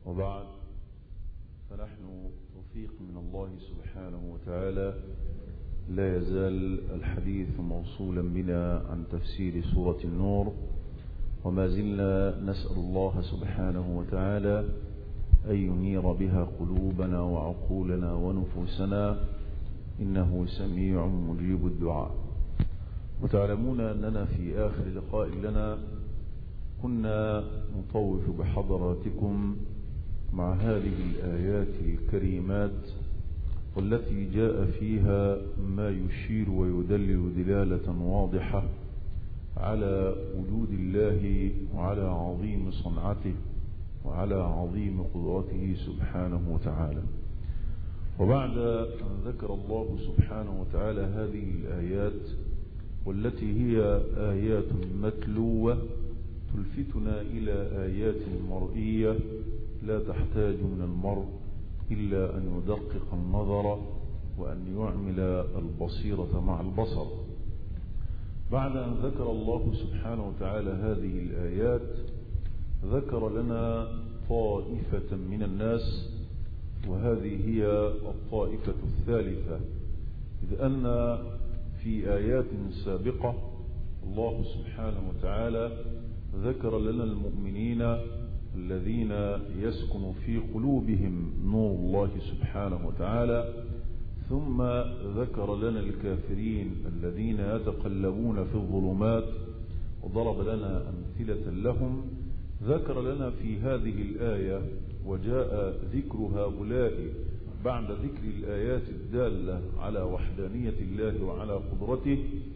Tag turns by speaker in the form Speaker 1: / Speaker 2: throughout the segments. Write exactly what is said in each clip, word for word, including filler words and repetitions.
Speaker 1: وبعد، فنحن توفيق من الله سبحانه وتعالى لا يزال الحديث موصولا بنا عن تفسير سورة النور، وما زلنا نسأل الله سبحانه وتعالى أن ينير بها قلوبنا وعقولنا ونفوسنا، إنه سميع مجيب الدعاء. وتعلمون أننا في آخر لقاء لنا كنا نطوف بحضراتكم مع هذه الآيات الكريمات، والتي جاء فيها ما يشير ويدلل دلالة واضحة على وجود الله وعلى عظيم صنعته وعلى عظيم قدرته سبحانه وتعالى. وبعد أن ذكر الله سبحانه وتعالى هذه الآيات، والتي هي آيات متلوة تلفتنا إلى آيات مرئية لا تحتاج من المرء إلا أن يدقق النظر وأن يعمل البصيرة مع البصر. بعد أن ذكر الله سبحانه وتعالى هذه الآيات، ذكر لنا طائفة من الناس، وهذه هي الطائفة الثالثة، إذ أن في آيات سابقة الله سبحانه وتعالى ذكر لنا المؤمنين الذين يسكن في قلوبهم نور الله سبحانه وتعالى، ثم ذكر لنا الكافرين الذين يتقلبون في الظلمات وضرب لنا أمثلة لهم. ذكر لنا في هذه الآية وجاء ذكر هؤلاء بعد ذكر الآيات الدالة على وحدانية الله وعلى قدرته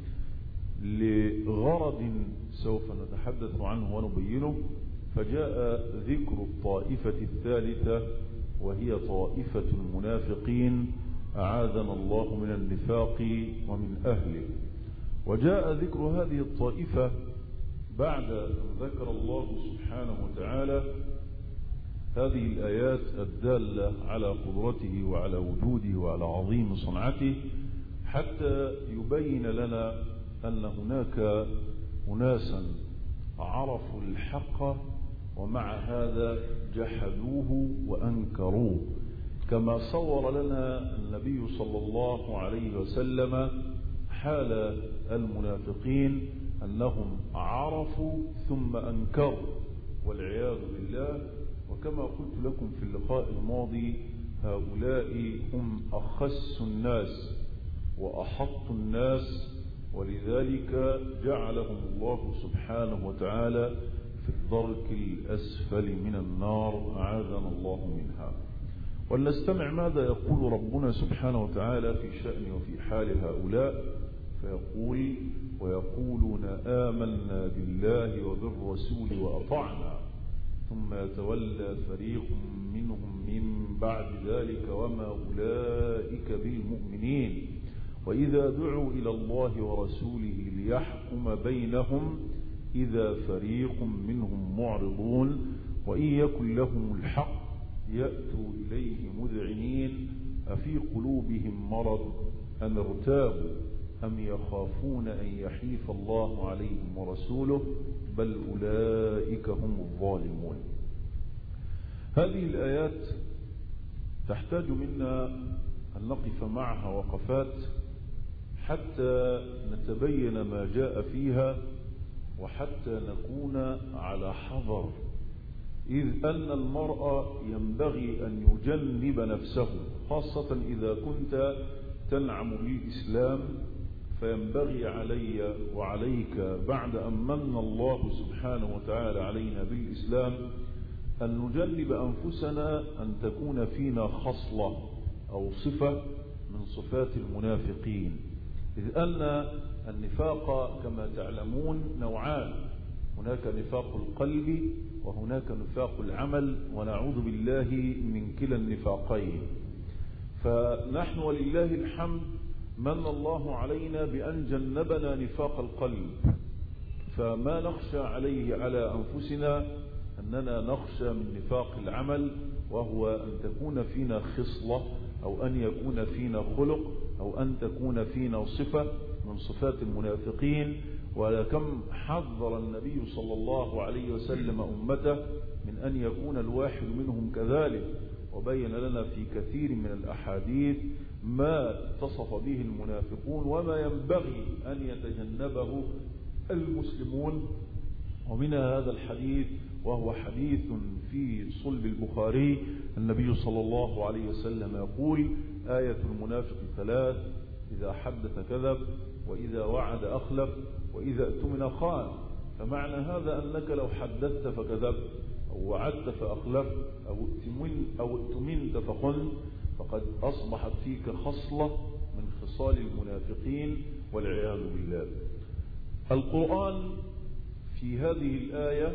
Speaker 1: لغرض سوف نتحدث عنه ونبينه، فجاء ذكر الطائفة الثالثة وهي طائفة المنافقين، أعاذنا الله من النفاق ومن أهله. وجاء ذكر هذه الطائفة بعد أن ذكر الله سبحانه وتعالى هذه الآيات الدالة على قدرته وعلى وجوده وعلى عظيم صنعته، حتى يبين لنا أن هناك أناسا عرفوا الحق ومع هذا جحدوه وأنكروه، كما صور لنا النبي صلى الله عليه وسلم حال المنافقين أنهم عرفوا ثم أنكروا والعياذ بالله. وكما قلت لكم في اللقاء الماضي، هؤلاء هم أخس الناس وأحط الناس، ولذلك جعلهم الله سبحانه وتعالى في الدرك الأسفل من النار، أعاذنا الله منها. ولنستمع ماذا يقول ربنا سبحانه وتعالى في شأن وفي حال هؤلاء، فيقول: ويقولون آمنا بالله وبالرسول وأطعنا ثم يتولى فريق منهم من بعد ذلك وما أولئك بالمؤمنين وإذا دعوا إلى الله ورسوله ليحكم بينهم إذا فريق منهم معرضون وإن يكن لهم الحق يأتوا إليه مذعنين أفي قلوبهم مرض أم ارتابوا أم يخافون أن يحيف الله عليهم ورسوله بل أولئك هم الظالمون. هذه الآيات تحتاج منا أن نقف معها وقفات حتى نتبين ما جاء فيها، وحتى نكون على حذر، إذ أن المرء ينبغي أن يجنب نفسه، خاصة إذا كنت تنعم بالإسلام، فينبغي علي وعليك بعد أن من الله سبحانه وتعالى علينا بالإسلام أن نجنب أنفسنا أن تكون فينا خصلة أو صفة من صفات المنافقين، إذ أن النفاق كما تعلمون نوعان: هناك نفاق القلب وهناك نفاق العمل، ونعوذ بالله من كلا النفاقين. فنحن ولله الحمد من الله علينا بأن جنبنا نفاق القلب، فما نخشى عليه على أنفسنا أننا نخشى من نفاق العمل، وهو أن تكون فينا خصلة أو أن يكون فينا خلق أو أن تكون فينا صفة من صفات المنافقين. ولكم حذر النبي صلى الله عليه وسلم أمته من أن يكون الواحد منهم كذلك، وبين لنا في كثير من الأحاديث ما اتصف به المنافقون وما ينبغي أن يتجنبه المسلمون. ومن هذا الحديث، وهو حديث في صلب البخاري، النبي صلى الله عليه وسلم يقول: آية المنافق ثلاث: إذا حدث كذب، وإذا وعد أخلف، وإذا اؤتمن خان. فمعنى هذا أنك لو حدثت فكذبت، أو وعدت فأخلفت، أو اؤتمنت أو اؤتمنت فخنت، فقد أصبحت فيك خصلة من خصال المنافقين والعياذ بالله. القرآن في هذه الآية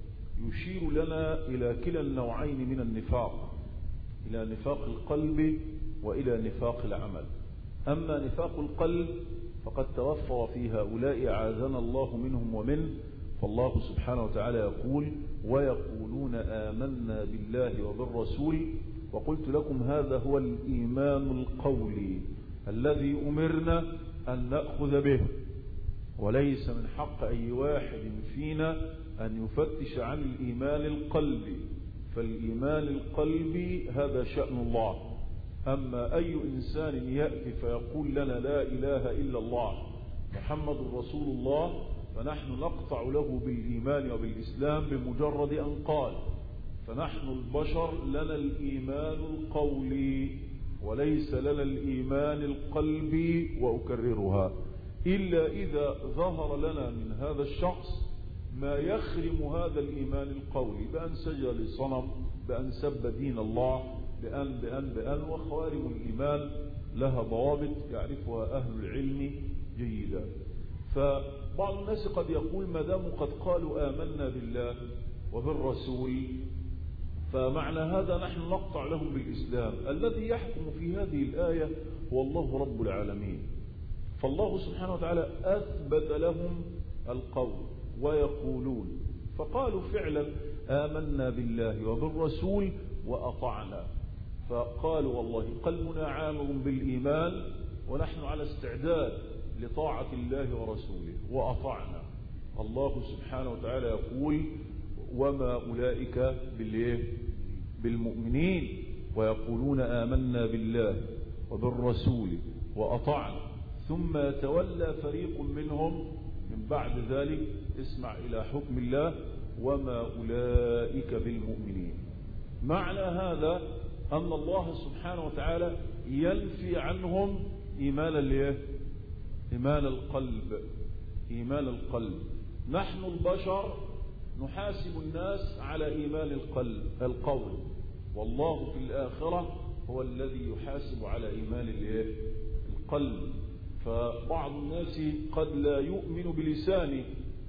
Speaker 1: يشير لنا إلى كلا النوعين من النفاق، إلى نفاق القلب وإلى نفاق العمل. أما نفاق القلب فقد توفر في هؤلاء أعاذنا الله منهم ومنه، فالله سبحانه وتعالى يقول: ويقولون آمنا بالله وبالرسول. وقلت لكم هذا هو الإيمان القولي الذي أمرنا أن نأخذ به، وليس من حق أي واحد فينا أن يفتش عن الإيمان القلبي، فالإيمان القلبي هذا شأن الله. أما أي إنسان يأتي فيقول لنا لا إله إلا الله محمد رسول الله، فنحن نقطع له بالإيمان وبالإسلام بمجرد أن قال. فنحن البشر لنا الإيمان القولي وليس لنا الإيمان القلبي، وأكررها، إلا إذا ظهر لنا من هذا الشخص ما يخرم هذا الإيمان القولي، بأن سجد لصنم، بأن سب دين الله، بأن بأن بأن وخوارم الإيمان لها ضوابط يعرفها أهل العلم جيدا. فبعض الناس قد يقول: ما دام قد قالوا آمنا بالله وبالرسول، فمعنى هذا نحن نقطع لهم بالإسلام. الذي يحكم في هذه الآية هو الله رب العالمين، فالله سبحانه وتعالى أثبت لهم القول ويقولون، فقالوا فعلا آمنا بالله وبالرسول وأطعنا، فقالوا والله قلبنا عامر بالإيمان ونحن على استعداد لطاعة الله ورسوله وأطعنا. الله سبحانه وتعالى يقول: وما أولئك بالمؤمنين، ويقولون آمنا بالله وبالرسول وأطعنا ثم يتولى فريق منهم من بعد ذلك. اسمع إلى حكم الله: وما أولئك بالمؤمنين. معنى هذا أن الله سبحانه وتعالى ينفي عنهم إيمان الايه؟ إيمان القلب. إيمان القلب. نحن البشر نحاسب الناس على إيمان القلب القول، والله في الآخرة هو الذي يحاسب على إيمان الايه؟ القلب. فبعض الناس قد لا يؤمن بلسانه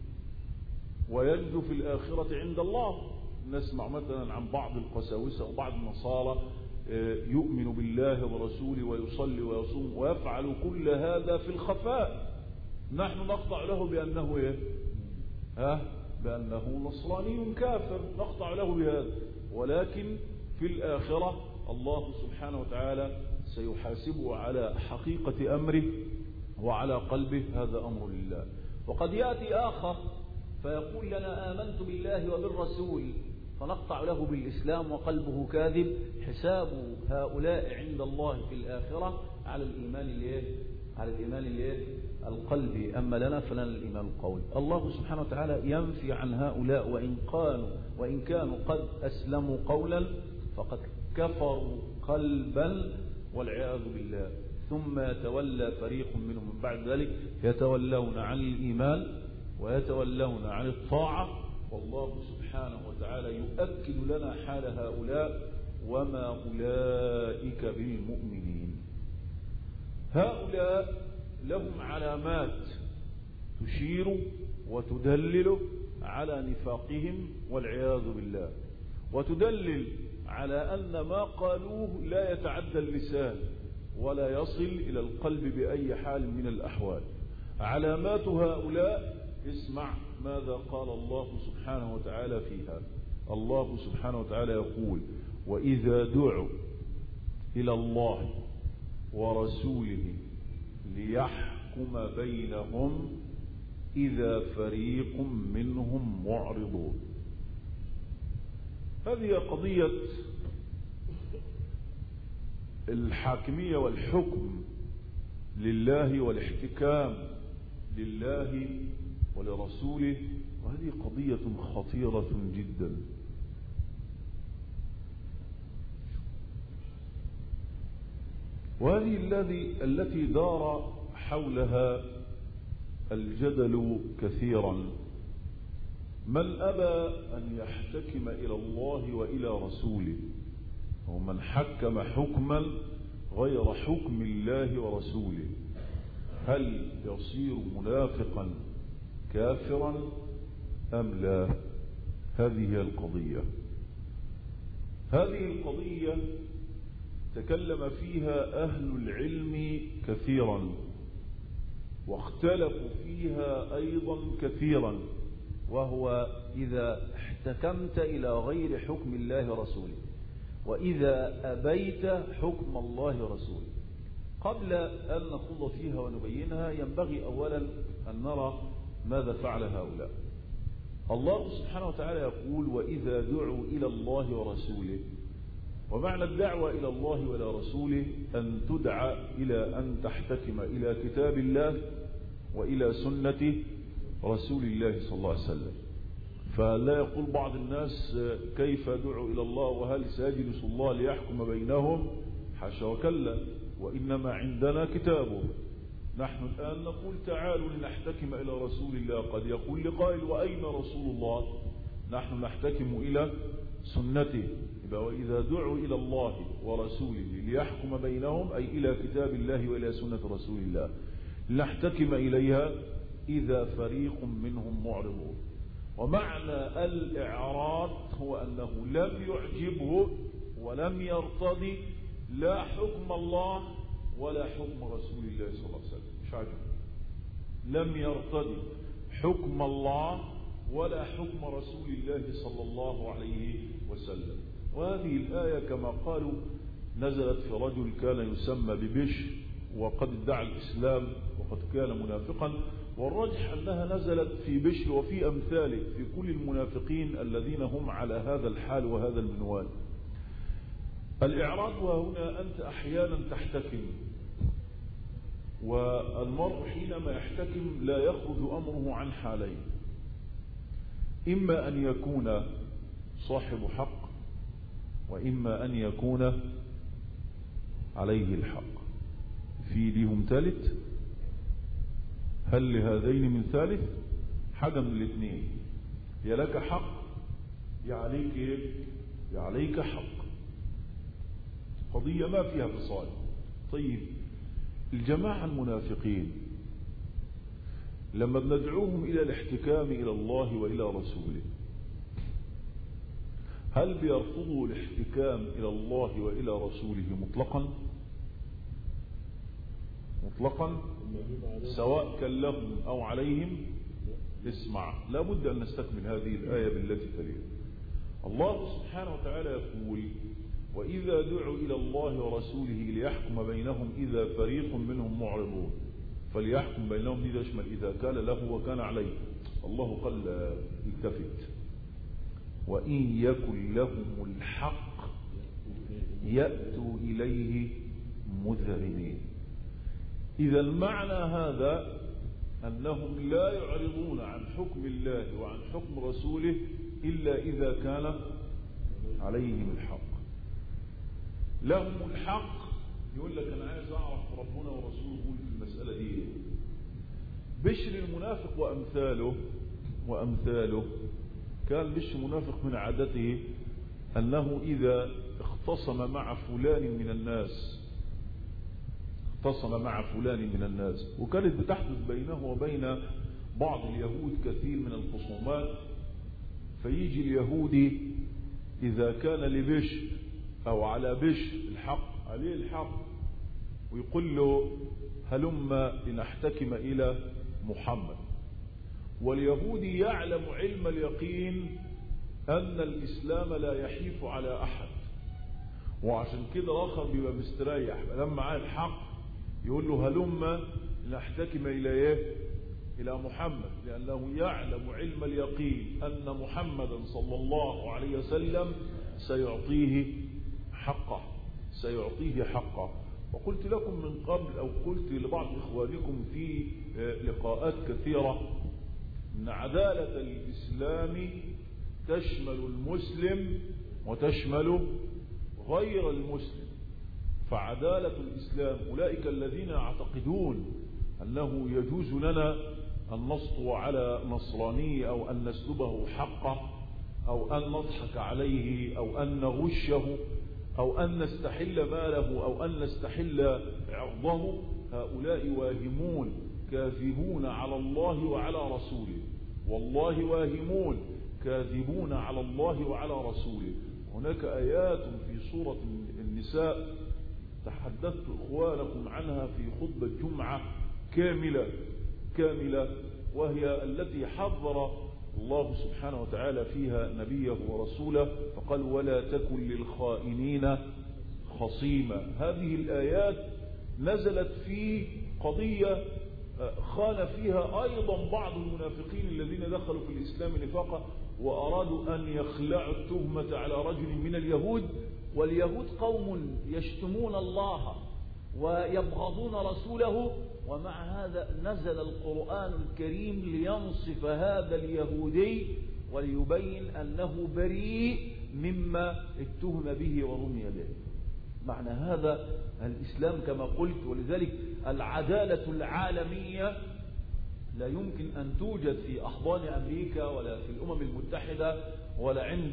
Speaker 1: وينجو في الآخرة عند الله. نسمع مثلا عن بعض القساوسة وبعض النصارى يؤمن بالله ورسوله ويصلي ويصوم ويفعل كل هذا في الخفاء، نحن نقطع له بأنه إيه؟ ها؟ بأنه نصراني كافر، نقطع له بهذا. ولكن في الآخرة الله سبحانه وتعالى سيحاسبه على حقيقة أمره وعلى قلبه، هذا أمر لله. وقد يأتي آخر فيقول لنا آمنت بالله وبالرسول، فنقطع له بالإسلام وقلبه كاذب. حساب هؤلاء عند الله في الآخرة على الإيمان الايه؟ على الإيمان الايه؟ القلبي. أما لنا فلنا الإيمان القولي. الله سبحانه وتعالى ينفي عن هؤلاء وإن كانوا وإن كانوا قد أسلموا قولا فقد كفروا قلبا والعياذ بالله. ثم يتولى فريق منهم من بعد ذلك يتولون عن الإيمان ويتولون عن الطاعة، والله سبحانه وتعالى يؤكد لنا حال هؤلاء: وما أولئك بالمؤمنين. هؤلاء لهم علامات تشير وتدلل على نفاقهم والعياذ بالله، وتدلل على أن ما قالوه لا يتعدى اللسان ولا يصل إلى القلب بأي حال من الأحوال. علامات هؤلاء، اسمع ماذا قال الله سبحانه وتعالى فيها. الله سبحانه وتعالى يقول: وإذا دعوا إلى الله ورسوله ليحكم بينهم إذا فريق منهم معرضون. هذه قضية الحاكمية والحكم لله والاحتكام لله ولرسوله، وهذه قضية خطيرة جدا. وهذه الذي التي دار حولها الجدل كثيرا. من أبى أن يحتكم إلى الله وإلى رسوله، ومن حكم حكما غير حكم الله ورسوله، هل يصير منافقا كافرا أم لا؟ هذه هي القضية. هذه القضية تكلم فيها أهل العلم كثيرا، واختلفوا فيها أيضا كثيرا،
Speaker 2: وهو إذا احتكمت إلى غير حكم الله ورسوله، وإذا أبيت حكم الله ورسوله. قبل أن نخوض فيها ونبينها ينبغي أولا أن نرى ماذا فعل هؤلاء. الله سبحانه وتعالى يقول: وإذا دعوا إلى الله ورسوله. ومعنى الدعوة إلى الله وإلى رسوله أن تدعى إلى أن تحتكم إلى كتاب الله وإلى سنة رسول الله صلى الله عليه وسلم. فلا يقول بعض الناس: كيف دعوا إلى الله وهل سيجلس الله ليحكم بينهم؟ حاشا وكلا، وإنما عندنا كتابه. نحن الآن نقول: تعالوا لنحتكم إلى رسول الله. قد يقول لقائل: وأين رسول الله؟ نحن نحتكم إلى سنته. وإذا دعوا إلى الله ورسوله ليحكم بينهم، أي إلى كتاب الله وإلى سنة رسول الله، لنحتكم إليها إذا فريق منهم معرضون. ومعنى الإعراض هو أنه لم يعجبه ولم يرتضي لا حكم الله ولا حكم رسول الله صلى الله عليه وسلم. مش عجب، لم يرتضي حكم الله ولا حكم رسول الله صلى الله عليه وسلم. وهذه الآية كما قالوا نزلت في رجل كان يسمى ببشر، وقد ادعى الإسلام وقد كان منافقا. والرجح أنها نزلت في بشر وفي أمثاله، في كل المنافقين الذين هم على هذا الحال وهذا المنوال. الإعراض وهنا أنت أحيانا تحتكم، والمرء حينما يحتكم لا يخرج أمره عن حالين: إما أن يكون صاحب حق، وإما أن يكون عليه الحق. في ليهم ثالث؟ هل لهذين من ثالث؟ حاجة من الاثنين: يا لك حق يا عليك ايه؟ يا عليك حق. قضية ما فيها فصال. طيب، الجماعة المنافقين لما بندعوهم إلى الاحتكام إلى الله وإلى رسوله، هل بيرفضوا الاحتكام إلى الله وإلى رسوله مطلقا؟ مطلقا سواء كان لهم أو عليهم؟ اسمع، لا بد أن نستكمل هذه الآية بالتي تليها. الله سبحانه وتعالى يقول: وإذا دعوا إلى الله ورسوله ليحكم بينهم إذا فريق منهم معرضون. فليحكم بينهم دي تشمل إذا كان له وكان عليه. الله قال التفت: وإن يكن لهم الحق يأتوا إليه مذعنين. إذا المعنى هذا أنهم لا يعرضون عن حكم الله وعن حكم رسوله إلا إذا كان عليهم الحق. لهم الحق، يقول لك أنا عايز أعرف ربنا ورسوله يقول في المسألة دي. بشر المنافق وأمثاله وأمثاله كان بشر منافق من عادته أنه إذا اختصم مع فلان من الناس اختصم مع فلان من الناس وكانت بتحدث بينه وبين بعض اليهود كثير من الخصومات، فيجي اليهودي إذا كان لبشر أو على بشر الحق، عليه الحق، ويقول له: هلم لنحتكم إلى محمد. واليهودي يعلم علم اليقين أن الإسلام لا يحيف على أحد، وعشان كده آخر بيبقى مستريح لما معاه الحق يقول له: هلم لنحتكم إلى إيه؟
Speaker 1: إلى محمد، لأنه يعلم علم اليقين أن محمدا صلى الله عليه وسلم سيعطيه حقه سيعطيه حقه. وقلت لكم من قبل، أو قلت لبعض إخوانكم في لقاءات كثيرة، أن عدالة الإسلام تشمل المسلم وتشمل غير المسلم. فعدالة الإسلام أولئك الذين يعتقدون أنه يجوز لنا أن نسطو على نصراني أو أن نسلبه حقه أو أن نضحك عليه أو أن نغشه أو أن نستحل ماله أو أن نستحل عرضه، هؤلاء واهمون كاذبون على الله وعلى رسوله. والله واهمون كاذبون على الله وعلى رسوله. هناك آيات في سورة النساء تحدثت إخوانكم عنها في خطبة جمعة كاملة كاملة وهي التي حذر الله سبحانه وتعالى فيها نبيه ورسوله، فقال: ولا تكن للخائنين خصيما. هذه الآيات نزلت في قضية خان فيها أيضا بعض المنافقين الذين دخلوا في الإسلام نفاقا وأرادوا أن يخلعوا التهمة على رجل من اليهود. واليهود قوم يشتمون الله ويبغضون رسوله، ومع هذا نزل القرآن الكريم لينصف هذا اليهودي وليبين أنه بريء مما اتهم به ورمي به. معنى هذا الإسلام كما قلت، ولذلك العدالة العالمية لا يمكن أن توجد في أحضان أمريكا ولا في الأمم المتحدة ولا عند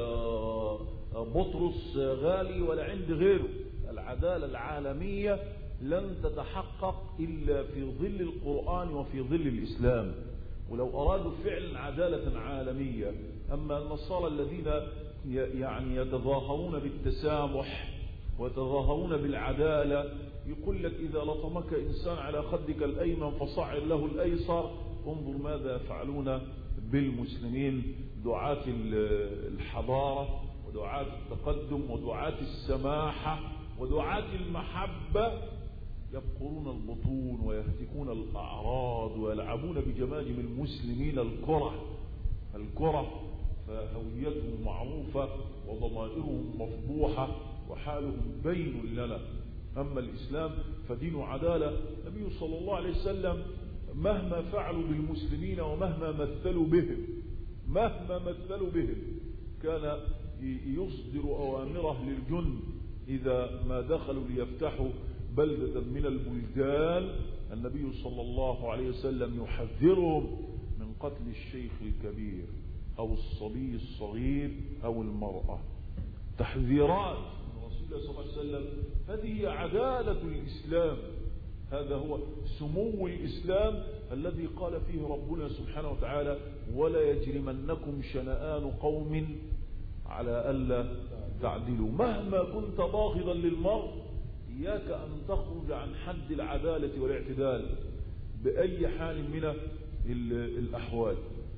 Speaker 1: بطرس غالي ولا عند غيره. العدالة العالمية لن تتحقق إلا في ظل القرآن وفي ظل الإسلام. ولو أرادوا فعلا عدالة عالمية، أما النصارى الذين يعني يتظاهرون بالتسامح ويتظاهرون بالعدالة، يقول لك: إذا لطمك إنسان على خدك الأيمن فصعر له الأيسر. انظر ماذا يفعلون بالمسلمين، دعاة الحضارة ودعاة التقدم ودعاة السماحة ودعاة المحبة، يبقرون البطون ويهتكون الأعراض ويلعبون بجماجم المسلمين الكرة الكرة فهويتهم معروفة وضمائرهم مفضوحة وحالهم بين لنا. أما الإسلام فدين عدالة. النبي صلى الله عليه وسلم مهما فعلوا بالمسلمين ومهما مثلوا بهم مهما مثلوا بهم كان يصدر أوامره للجند إذا ما دخلوا ليفتحوا بلدة من البلدان. النبي صلى الله عليه وسلم يحذرهم من قتل الشيخ الكبير أو الصبي الصغير أو المرأة. تحذيرات من رسول الله صلى الله عليه وسلم. هذه عدالة الإسلام، هذا هو سمو الإسلام الذي قال فيه ربنا سبحانه وتعالى: ولا يجرمنكم شنآن قوم على ألا تعدلوا. مهما كنت باغضا للمرء إياك أن تخرج عن حد العدالة والاعتدال بأي حال من الأحوال.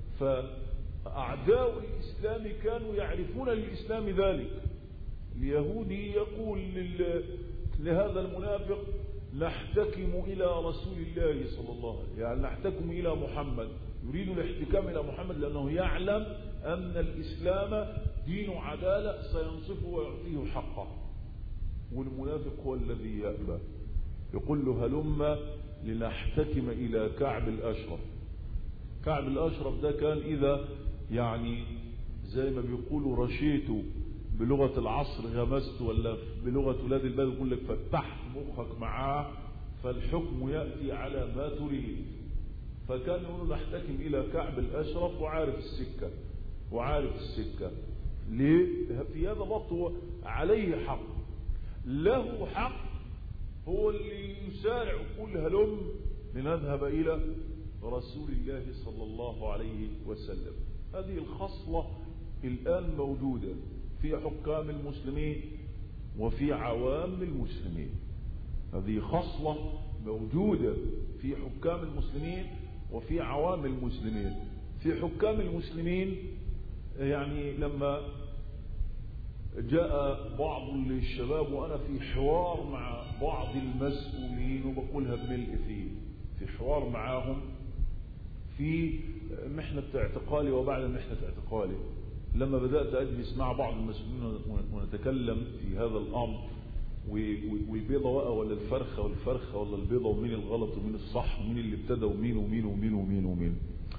Speaker 1: فأعداء الإسلام كانوا يعرفون للإسلام ذلك. اليهودي يقول لهذا المنافق: نحتكم إلى رسول الله صلى الله عليه وسلم، يعني نحتكم إلى محمد. يريد الاحتكام إلى محمد لأنه يعلم أن الإسلام دين عدالة سينصفه ويعطيه حقه. والمنافق هو الذي يأبى، يقول له: هلم لنحتكم إلى كعب الأشرف. كعب الأشرف ده كان إذا يعني زي ما بيقولوا رشيته بلغة العصر غمست، ولا بلغة ولاد البلد يقول لك فتحت مخك معاه فالحكم يأتي على ما تريد. فكان يقول نحتكم إلى كعب الأشرف وعارف السكة وعارف السكة ليه؟ في هذا الوقت هو عليه حق، له حق، هو اللي يسارع يقول هلم لنذهب إلى رسول الله صلى الله عليه وسلم. هذه الخصلة الآن موجودة في حكام المسلمين وفي عوام المسلمين. هذه خصلة موجودة في حكام المسلمين وفي عوام المسلمين. في حكام المسلمين يعني لما جاء بعض الشباب وأنا في حوار مع بعض المسؤولين وبقولها بملء فيه، في حوار معاهم في محنة اعتقالي وبعد محنة اعتقالي لما بدأت أجلس مع بعض المسؤولين ونتكلم في هذا الأمر، والبيضة وقع ولا الفرخة والفرخة ولا البيضة، ومين الغلط ومين الصح ومين اللي ابتدى ومين ومين ومين ومين ومين.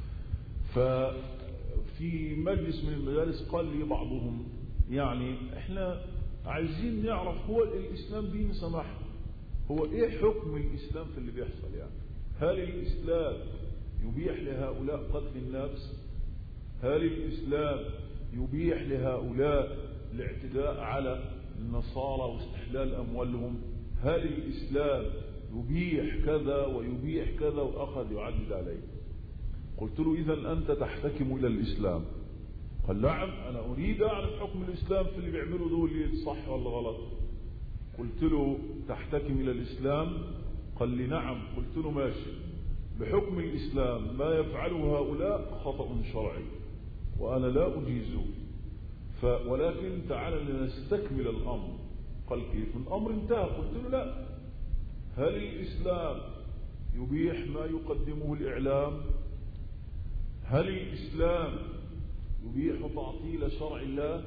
Speaker 1: ففي مجلس من المجالس قال لي بعضهم يعني احنا عايزين نعرف هو الإسلام دين سماح، هو ايه حكم الإسلام في اللي بيحصل؟ يعني هل الإسلام يبيح لهؤلاء قتل النفس؟ هل الإسلام يبيح لهؤلاء الاعتداء على النصارى واستحلال أموالهم؟ هل الإسلام يبيح كذا ويبيح كذا؟ وأخذ يعدد عليه. قلت له إذا أنت تحتكم إلى الإسلام؟ قال نعم أنا أريد أعرف حكم الإسلام في اللي بيعملوا دول صح ولا غلط. قلت له تحتكم إلى الإسلام؟ قال لي نعم. قلت له ماشي، بحكم الإسلام ما يفعله هؤلاء خطأ شرعي وأنا لا أجيزه، ولكن تعال لنستكمل الأمر. قال كيف؟ الأمر انتهى. قلت له لا، هل الإسلام يبيح ما يقدمه الإعلام؟ هل الإسلام يبيح تعطيل شرع الله؟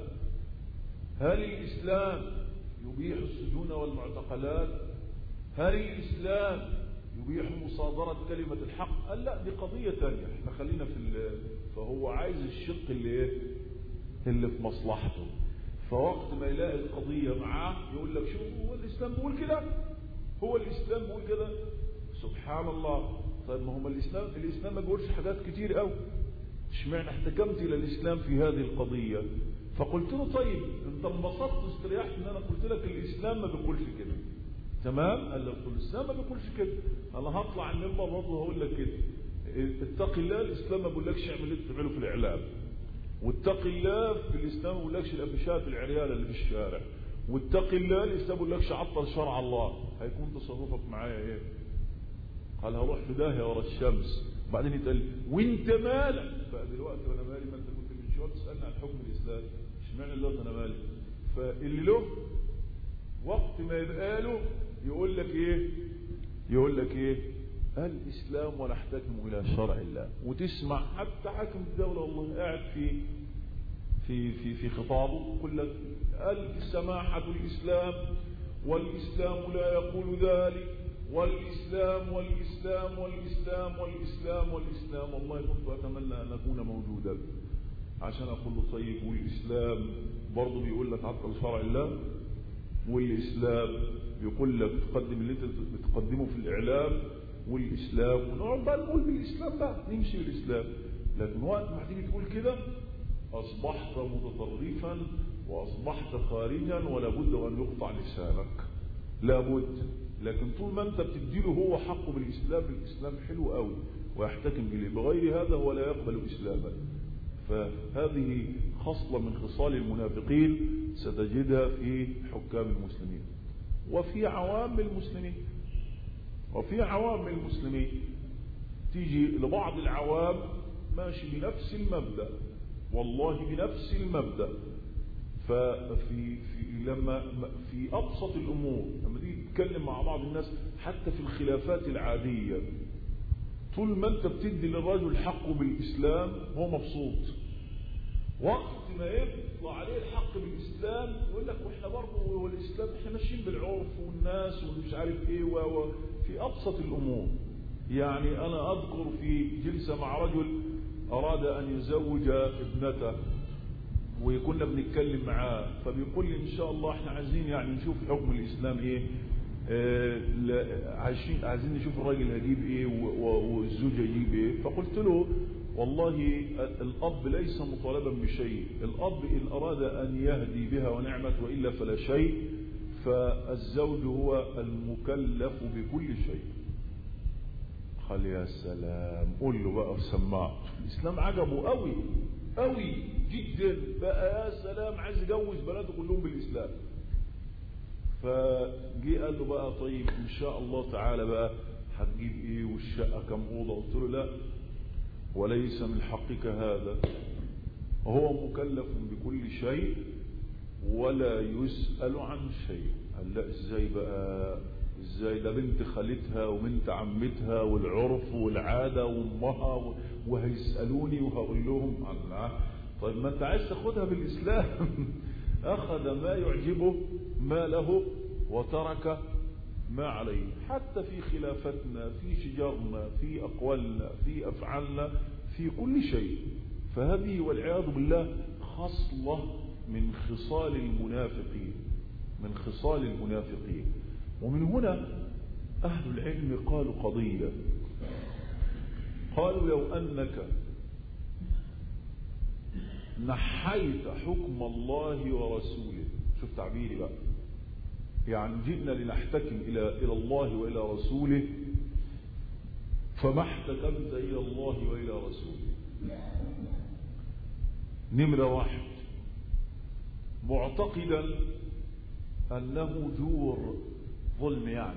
Speaker 1: هل الإسلام يبيح السجون والمعتقلات؟ هل الإسلام يبيح مصادرة كلمة الحق؟ قال لا، دي قضية تانية، احنا خلينا في فهو عايز الشق اللي اللي في مصلحته. فوقت ما يلاقي القضية معاه يقول لك شوف هو الإسلام بيقول كده، هو الإسلام بيقول كده. سبحان الله. طيب ما هو الإسلام الإسلام ما بيقولش حاجات كتير قوي، اشمعنى احتكمت إلى الإسلام في هذه القضية؟ فقلت له طيب انت انبسطت واستريحت ان انا قلت لك الإسلام ما بيقولش كده، تمام؟ قال له الإسلام ما بيقولش كده، انا هطلع عن المنبر برضه هقول لك كده، اتق الله، الإسلام ما بيقولكش اعمل اللي بتعمله في الإعلام، واتق الله في الإسلام ما بيقولكش الأفشات العريالة اللي في الشارع، واتق الله الإسلام ما بيقولكش عطل شرع الله. هيكون تصرفك معايا ايه؟ قال هروح في داهية ورا الشمس. بعدين يتقال وانت مالك بقى دلوقتي؟ وانا مالي؟ ما انت كنت من شويه تسالني عن حكم الاسلام، اشمعنى دلوقتي انا مالي؟ فاللي له وقت ما يبقى له يقول لك ايه؟ يقول لك ايه؟ الاسلام ونحتكم الى شرع الله. وتسمع حتى حاكم الدوله والله قاعد في في في في خطابه يقول لك السماحه الاسلام، والاسلام لا يقول ذلك، والإسلام والإسلام والإسلام والإسلام والإسلام. والله كنت أتمنى أن أكون موجودا عشان أقول له طيب والإسلام برضه بيقول لك عطل شرع الله، والإسلام بيقول لك تقدم اللي أنت بتقدمه في الإعلام، والإسلام ونقعد بقى نقول بالإسلام بقى نمشي بالإسلام. لكن وقت ما تيجي تقول كده أصبحت متطرفا وأصبحت خارجا ولا بد أن يقطع لسانك، لا بد. لكن طول ما انت بتديله هو حقه بالإسلام، الإسلام حلو قوي ويحتكم إليه، بغير هذا هو لا يقبل إسلاما. فهذه خصلة من خصال المنافقين ستجدها في حكام المسلمين وفي عوام المسلمين. وفي عوام المسلمين تيجي لبعض العوام ماشي بنفس المبدأ، والله بنفس المبدأ. ففي في لما في أبسط الأمور لما تيجي تتكلم مع بعض الناس حتى في الخلافات العادية، طول ما أنت بتدي للرجل حقه بالإسلام هو مبسوط. وقت ما يطلع عليه الحق بالإسلام يقول لك وإحنا برضه والإسلام إحنا ماشيين بالعرف والناس ومش عارف إيه. وفي أبسط الأمور يعني أنا أذكر في جلسة مع رجل أراد أن يزوج ابنته، وكنا بنتكلم معاه فبيقول لي ان شاء الله احنا عايزين يعني نشوف حكم الاسلام ايه، آه عايزين عايزين نشوف الراجل هيجيب ايه والزوجه يجيب ايه. فقلت له والله الاب ليس مطالبا بشيء، الاب ان اراد ان يهدي بها ونعمت والا فلا شيء، فالزوج هو المكلف بكل شيء. قال يا سلام، قول له بقى سمعت الاسلام عجبه قوي قوي جدا بقى، يا سلام عايز يجوز بناته كلهم بالإسلام. فجي قال له بقى طيب إن شاء الله تعالى بقى هتجيب إيه والشقة كم أوضة؟ قلت له لا، وليس من حقك هذا، هو مكلف بكل شيء ولا يسأل عن شيء. قال لا إزاي بقى؟ ازاي ده بنت خالتها وبنت عمتها والعرف والعادة وامها وهيسألوني وهقول لهم الله. طيب ما انت عايز تاخدها بالاسلام. اخذ ما يعجبه ما له وترك ما عليه، حتى في خلافتنا، في شجارنا، في اقوالنا، في افعالنا، في كل شيء. فهذه والعياذ بالله خصلة من خصال المنافقين، من خصال المنافقين. ومن هنا أهل العلم قالوا قضية، قالوا لو أنك نحيت حكم الله ورسوله، شوف تعبيري بقى، يعني جئنا لنحتكم إلى إلى الله وإلى رسوله، فما احتكمت إلى الله وإلى رسوله. نمرة واحد، معتقدا أنه جور ظلم يعني،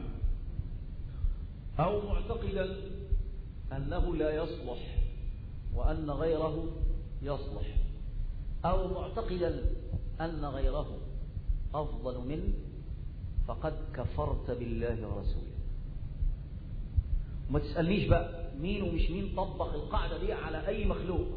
Speaker 1: أو معتقدا أنه لا يصلح وأن غيره يصلح، أو معتقدا أن غيره أفضل منه، فقد كفرت بالله ورسوله. وما تسألنيش بقى مين ومش مين طبق القاعدة دي على أي مخلوق،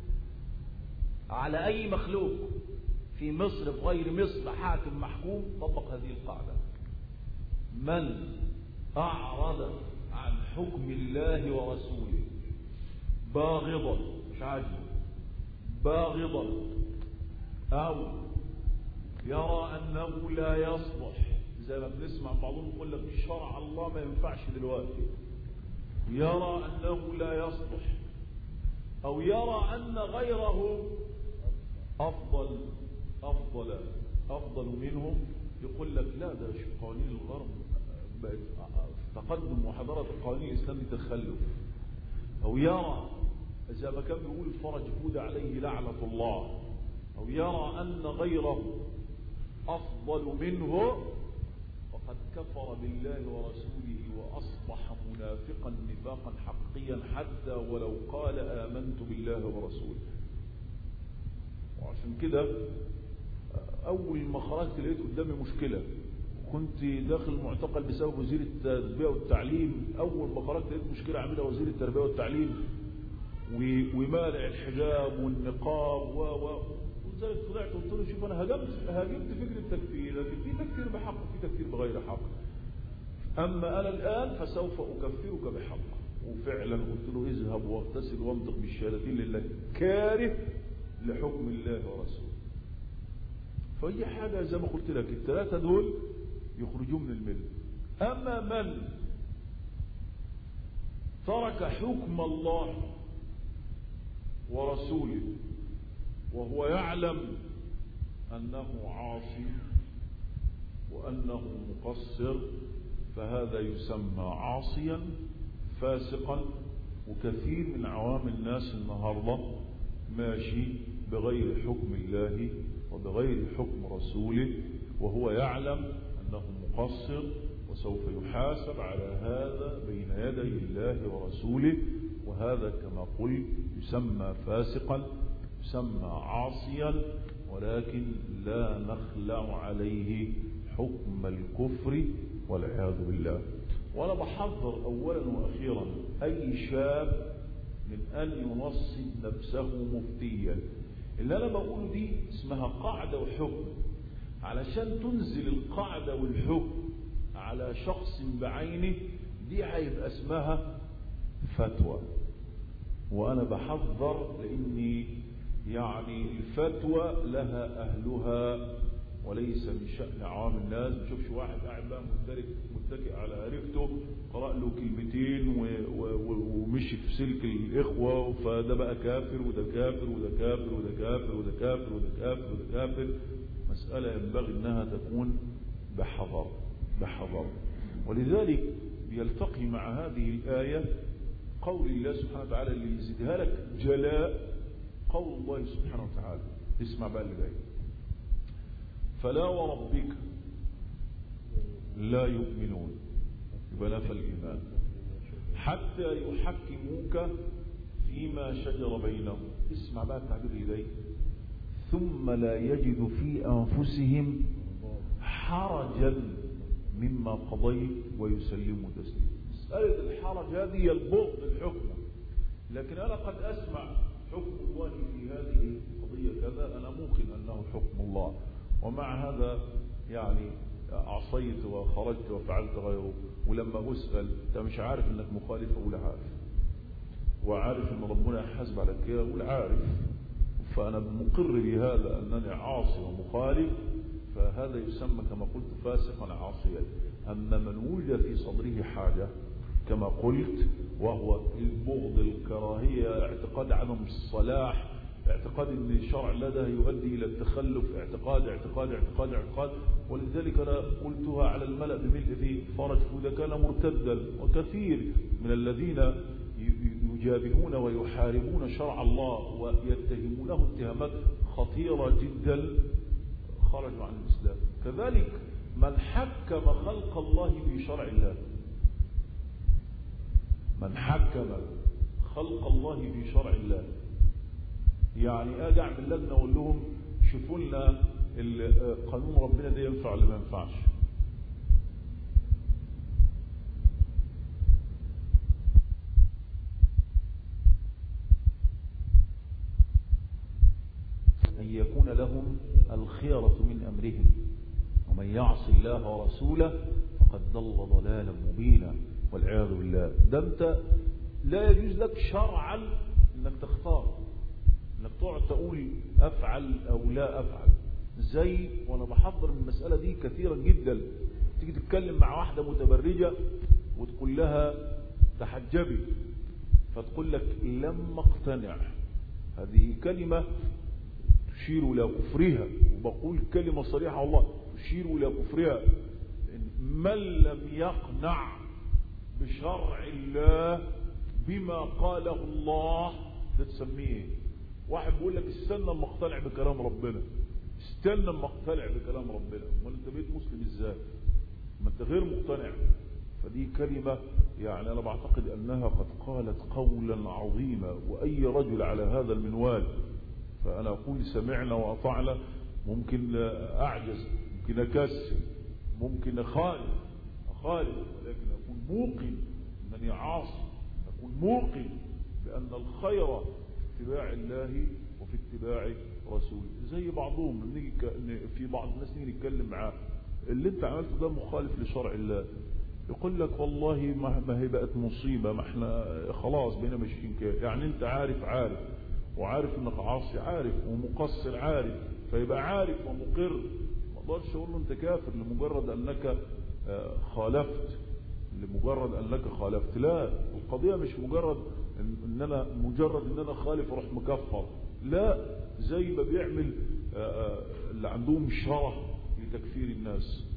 Speaker 1: على أي مخلوق في مصر في غير مصر حاكم محكوم طبق هذه القاعدة. من أعرض عن حكم الله ورسوله باغضا، مش عاجبه، باغضا، أو يرى أنه لا يصلح، زي ما بنسمع بعضهم يقول لك شرع الله ما ينفعش دلوقتي، يرى أنه لا يصلح، أو يرى أن غيره أفضل أفضل أفضل منهم، يقول لك لا ده قوانين الغرب بقت تقدم وحضارة القوانين الإسلامية تخلف، أو يرى زي ما كان بيقول فرج فود عليه لعنة الله، أو يرى أن غيره أفضل منه، فقد كفر بالله ورسوله وأصبح منافقا نفاقا حقيا حتى ولو قال آمنت بالله ورسوله. وعشان كده أول ما خرجت لقيت قدامي مشكلة، كنت داخل معتقل بسبب وزير التربية والتعليم، أول ما خرجت لقيت مشكلة عاملها وزير التربية والتعليم ومانع الحجاب والنقاب و و ولذلك طلعت قلت له شوف أنا هاجمت هاجمت فكرة التكفير، لكن في تكفير بحق وفي تكفير بغير حق، أما أنا الآن فسوف أكفرك بحق. وفعلا قلت له اذهب واغتسل وانطق بالشهادتين لله كاره لحكم الله ورسوله. فهي حاجة زي ما قلت لك الثلاثة دول يخرجون من الملة. أما من ترك حكم الله ورسوله وهو يعلم أنه عاصي وأنه مقصر، فهذا يسمى عاصيا فاسقا. وكثير من عوام الناس النهاردة ماشي بغير حكم الله وبغير حكم رسوله وهو يعلم أنه مقصر وسوف يحاسب على هذا بين يدي الله ورسوله، وهذا كما قلت يسمى فاسقا، يسمى عاصيا، ولكن لا نخلع عليه حكم الكفر والعياذ بالله. وأنا بحذر أولا وأخيرا أي شاب من أن ينصب نفسه مفتيا. اللي أنا بقوله دي اسمها قاعدة وحكم، علشان تنزل القاعدة والحكم على شخص بعينه دي هيبقى اسمها فتوى. وأنا بحذر لأني يعني الفتوى لها أهلها وليس من شأن عوام الناس. ما تشوفش واحد قاعد بقى متكئ على عرفته قرأ له كلمتين ومشي في سلك الإخوة فده بقى كافر وده كافر وده كافر وده كافر وده كافر وده كافر وده كافر. مسألة ينبغي أنها تكون بحذر بحذر. ولذلك يلتقي مع هذه الآية قول الله سبحانه وتعالى اللي يزيدها لك جلاء، قول الله سبحانه وتعالى. اسمع بقى اللي جاي: فلا وربك لا يؤمنون، يبقى نفى الإيمان، حتى يحكموك فيما شجر بينهم. اسمع بقى التعبير اللي جاي: ثم لا يجد في أنفسهم حرجا مما قضيت ويسلموا تسليما. مسألة الحرج هذه هي البغض الحكم، لكن أنا قد أسمع حكم الله في هذه القضية كذا، أنا موقن أنه حكم الله، ومع هذا يعني عصيت وخرجت وفعلت غيره، ولما أسأل أنت مش عارف أنك مخالف أقول عارف، وعارف أن ربنا يحاسب على كده أقول عارف، فأنا مقر بهذا أنني عاصي ومخالف، فهذا يسمى كما قلت فاسقا عاصيا. أما من وجد في صدره حاجة كما قلت وهو البغض، الكراهية، اعتقاد عدم الصلاح، اعتقاد ان الشرع لدى يؤدي الى التخلف، اعتقاد اعتقاد اعتقاد اعتقاد ولذلك انا قلتها على الملأ بملء في فرج اذا كان مرتدا، وكثير من الذين يجابهون ويحاربون شرع الله ويتهمونه اتهامات خطيرة جدا خرجوا عن الإسلام. كذلك من حكم خلق الله بشرع الله، من حكم خلق الله بشرع الله، يعني اجي اعمل لجنه واقول لهم شوفوا لنا قانون ربنا ده ينفع ولا ما ينفعش، ان يكون لهم الخيرة من امرهم ومن يعص الله ورسوله فقد ضل ضلالا مبينا والعياذ بالله. ده انت لا يجوز لك شرعا انك تختار، انك تقعد تقول افعل او لا افعل. زي وانا بحضر من المسألة دي كثيرا جدا، تيجي تتكلم مع واحدة متبرجة وتقول لها تحجبي، فتقول لك لم اقتنع. هذه كلمة تشير الى كفرها، وبقول كلمة صريحة والله تشير الى كفرها. من لم يقنع بشرع الله بما قاله الله تسميه. واحد بيقول لك استنى اما اقتنع بكلام ربنا، استنى اما اقتنع بكلام ربنا، امال انت بقيت مسلم ازاي؟ ما انت غير مقتنع. فدي كلمة يعني انا بعتقد انها قد قالت قولا عظيما، واي رجل على هذا المنوال، فانا اقول سمعنا واطعنا، ممكن اعجز، ممكن اكسل، ممكن اخالف اخالف ولكن اكون موقن انني عاصي، اكون موقن بان الخير في اتباع الله وفي اتباع رسوله. زي بعضهم نيجي في بعض الناس نيجي نتكلم معاه اللي انت عملته ده مخالف لشرع الله، يقول لك والله ما هي بقت مصيبة، ما احنا خلاص بقينا ماشيين كده. يعني انت عارف عارف وعارف انك عاصي عارف ومقصر عارف، فيبقى عارف ومقر. ما اقدرش اقول له انت كافر لمجرد انك خالفت، لمجرد انك خالفت. لا، القضية مش مجرد ان, إن انا مجرد ان انا خالف اروح مكفر، لا، زي ما بيعمل اللي عندهم شرع لتكفير الناس،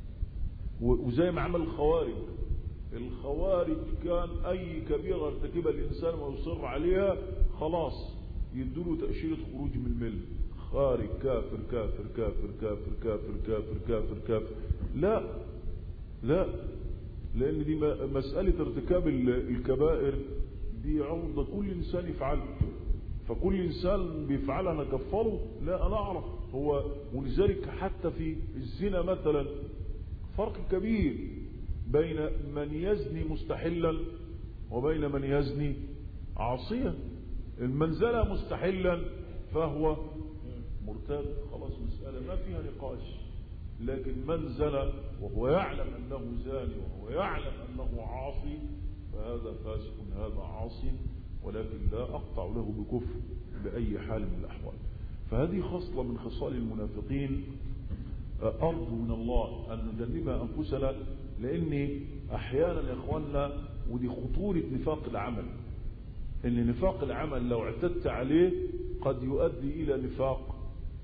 Speaker 1: وزي ما عمل الخوارج. الخوارج كان اي كبيرة ارتكبها الانسان ويصر عليها خلاص يدوله تأشيرة خروج من الملة، خارج كافر كافر كافر كافر كافر كافر كافر كافر. لا لا، لان دي مسألة ارتكاب الكبائر دي عرضة كل انسان يفعله، فكل انسان بيفعلها انا كفره؟ لا، انا اعرف هو. ولذلك حتى في الزنا مثلا فرق كبير بين من يزني مستحلا وبين من يزني عاصيا. من زنى مستحلا فهو مرتد، خلاص مسألة ما فيها نقاش. لكن من زنى وهو يعلم انه زاني وهو يعلم انه عاصي فهذا فاسق، هذا عاصي، ولكن لا اقطع له بكفر باي حال من الاحوال. فهذه خصلة من خصال المنافقين ارجو من الله ان نجنبها انفسنا، لان احيانا يا اخواننا ودي خطورة نفاق العمل، ان نفاق العمل لو اعتدت عليه قد يؤدي الى نفاق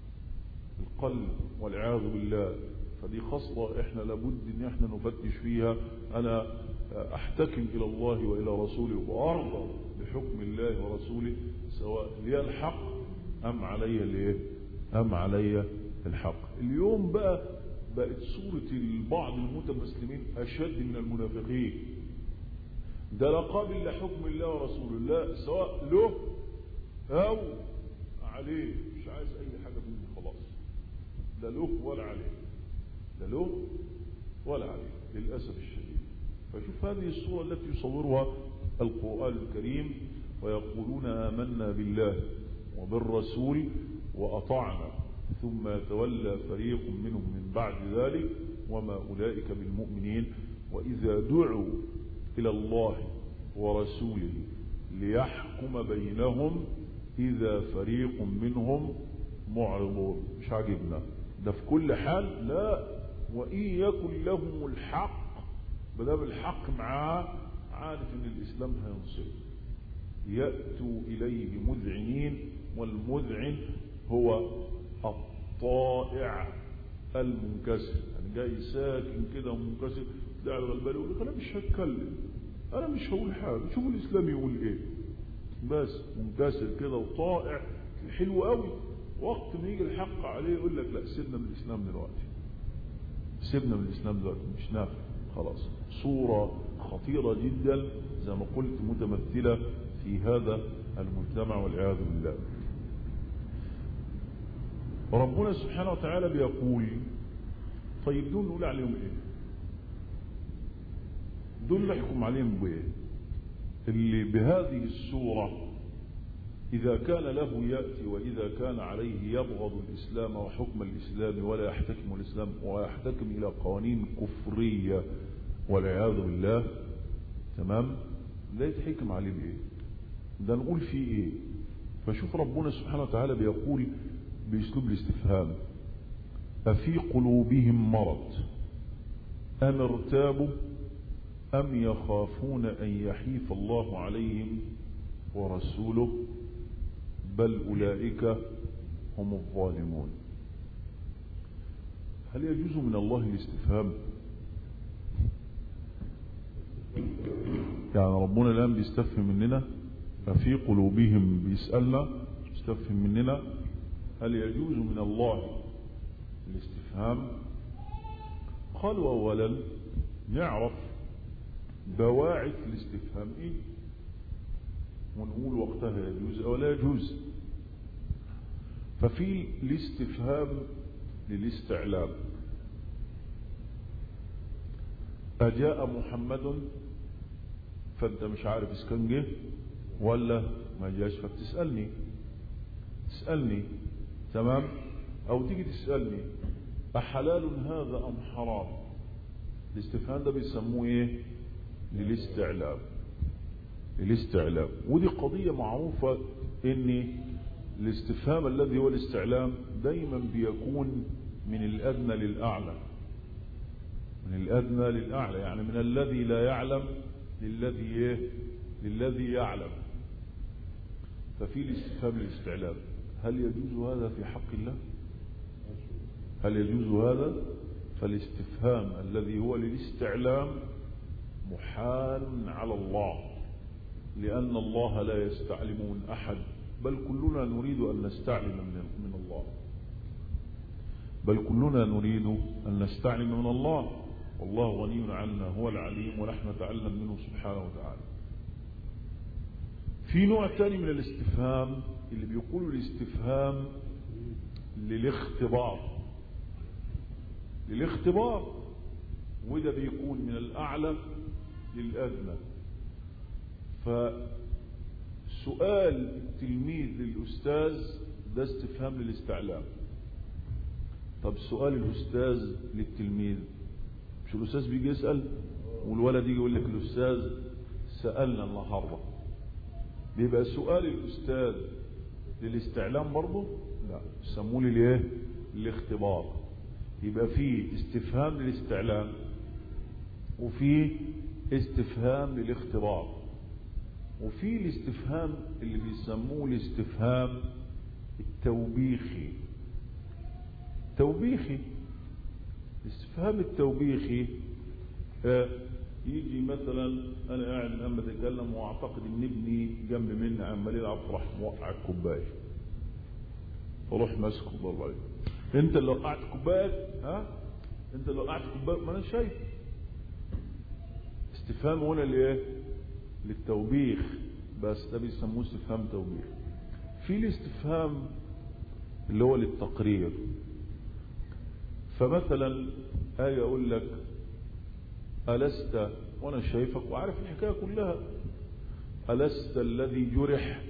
Speaker 1: القلب والعياذ بالله. فدي خصلة احنا لابد ان احنا نفتش فيها. انا احتكم الى الله والى رسوله وارضى بحكم الله ورسوله سواء لي الحق ام علي الايه ام علي الحق. اليوم بقى بقت صورة البعض المتمسلمين اشد من المنافقين. ده لا قابل لحكم الله ورسوله، لا سواء له او عليه، مش عايز اي حاجة منه خلاص، لا له ولا عليه، لا له ولا عليك للأسف الشديد. فشوف هذه الصورة التي يصورها القرآن الكريم، ويقولون آمنا بالله وبالرسول وأطعنا ثم يتولى فريق منهم من بعد ذلك وما أولئك بالمؤمنين وإذا دعوا إلى الله ورسوله ليحكم بينهم إذا فريق منهم معرضون. مش عاجبنا ده في كل حال، لا، وإن يكن لهم الحق بدأ الحق معاه عارف ان الإسلام هينصر، يأتوا إليه مذعنين، والمذعن هو الطائع المنكسر، يعني جاي ساكن كده منكسر، ده على الغلبان يقول لك انا مش هتكلم، انا مش هقول حاجه، شوفوا الاسلام يقول ايه، بس منكسر كده وطائع حلو قوي. وقت ما يجي الحق عليه يقول لك لا سيبنا من الاسلام دلوقتي، سيبنا من الاسلام دلوقتي مش نافع خلاص. صوره خطيره جدا زي ما قلت متمثله في هذا المجتمع والعياذ بالله. ربنا سبحانه وتعالى بيقول طيب دول نقول عليهم ايه؟ دول نحكم عليهم بايه؟ اللي بهذه الصورة إذا كان له يأتي وإذا كان عليه يبغض الإسلام وحكم الإسلام ولا يحتكم الإسلام ويحتكم إلى قوانين كفرية والعياذ بالله، تمام؟ لا يتحكم عليه بإيه؟ ده نقول فيه إيه؟ فشوف ربنا سبحانه وتعالى بيقول بأسلوب الاستفهام: أفي قلوبهم مرض أم ارتابوا أم يخافون أن يحيف الله عليهم ورسوله بل أولئك هم الظالمون. هل يجوز من الله الاستفهام؟ يعني ربنا الآن بيستفهم مننا، ففي قلوبهم بيسألنا بيستفهم مننا، هل يجوز من الله الاستفهام؟ قالوا أولا نعرف بواعث الاستفهام ايه ونقول وقتها يجوز او لا يجوز. ففي الاستفهام للاستعلام: أجاء محمد، فانت مش عارف اذا كان جه ولا ما جاش، فبتسألني تسألني تمام، او تيجي تسألني أحلال هذا ام حرام. الاستفهام ده بيسموه ايه؟ للاستعلام. الاستعلام ودي قضية معروفة ان الاستفهام الذي هو الاستعلام دايما بيكون من الادنى للاعلى، من الادنى للاعلى، يعني من الذي لا يعلم للذي ايه؟ للذي يعلم. ففي الاستفهام للاستعلام. هل يجوز هذا في حق الله؟ هل يجوز هذا؟ فالاستفهام الذي هو للاستعلام محال على الله، لأن الله لا يستعلم من أحد، بل كلنا نريد أن نستعلم من الله، بل كلنا نريد أن نستعلم من الله، والله غني عنا هو العليم ونحن نتعلم منه سبحانه وتعالى. في نوع ثاني من الاستفهام اللي بيقولوا الاستفهام للاختبار، للاختبار، وده بيكون من الأعلى للأدنى. فسؤال التلميذ للأستاذ ده استفهام للاستعلام. طب سؤال الأستاذ للتلميذ، مش الأستاذ بيجي يسأل والولد يجي يقول لك الأستاذ سألنا النهارده، بيبقى سؤال الأستاذ للاستعلام برضه؟ لا، يسموه ليه؟ الاختبار. يبقى فيه استفهام للاستعلام وفيه استفهام للاختبار، وفي الاستفهام اللي بيسموه الاستفهام التوبيخي. توبيخي، الاستفهام التوبيخي آه يجي مثلا انا قاعد لما اتكلم واعتقد ان ابني جنب مني عمال يلعب، راح موقع الكوبايه، فروح ماسكه الله عليك، انت اللي وقعت كوبايه، ها انت اللي وقعت كوبايه، ما انا شايف. استفهام هنا لايه؟ للتوبيخ، بس ده بيسموه استفهام توبيخ. في الاستفهام اللي هو للتقرير. فمثلا آية أقول لك ألست، وأنا شايفك وعارف الحكاية كلها، ألست الذي جرح،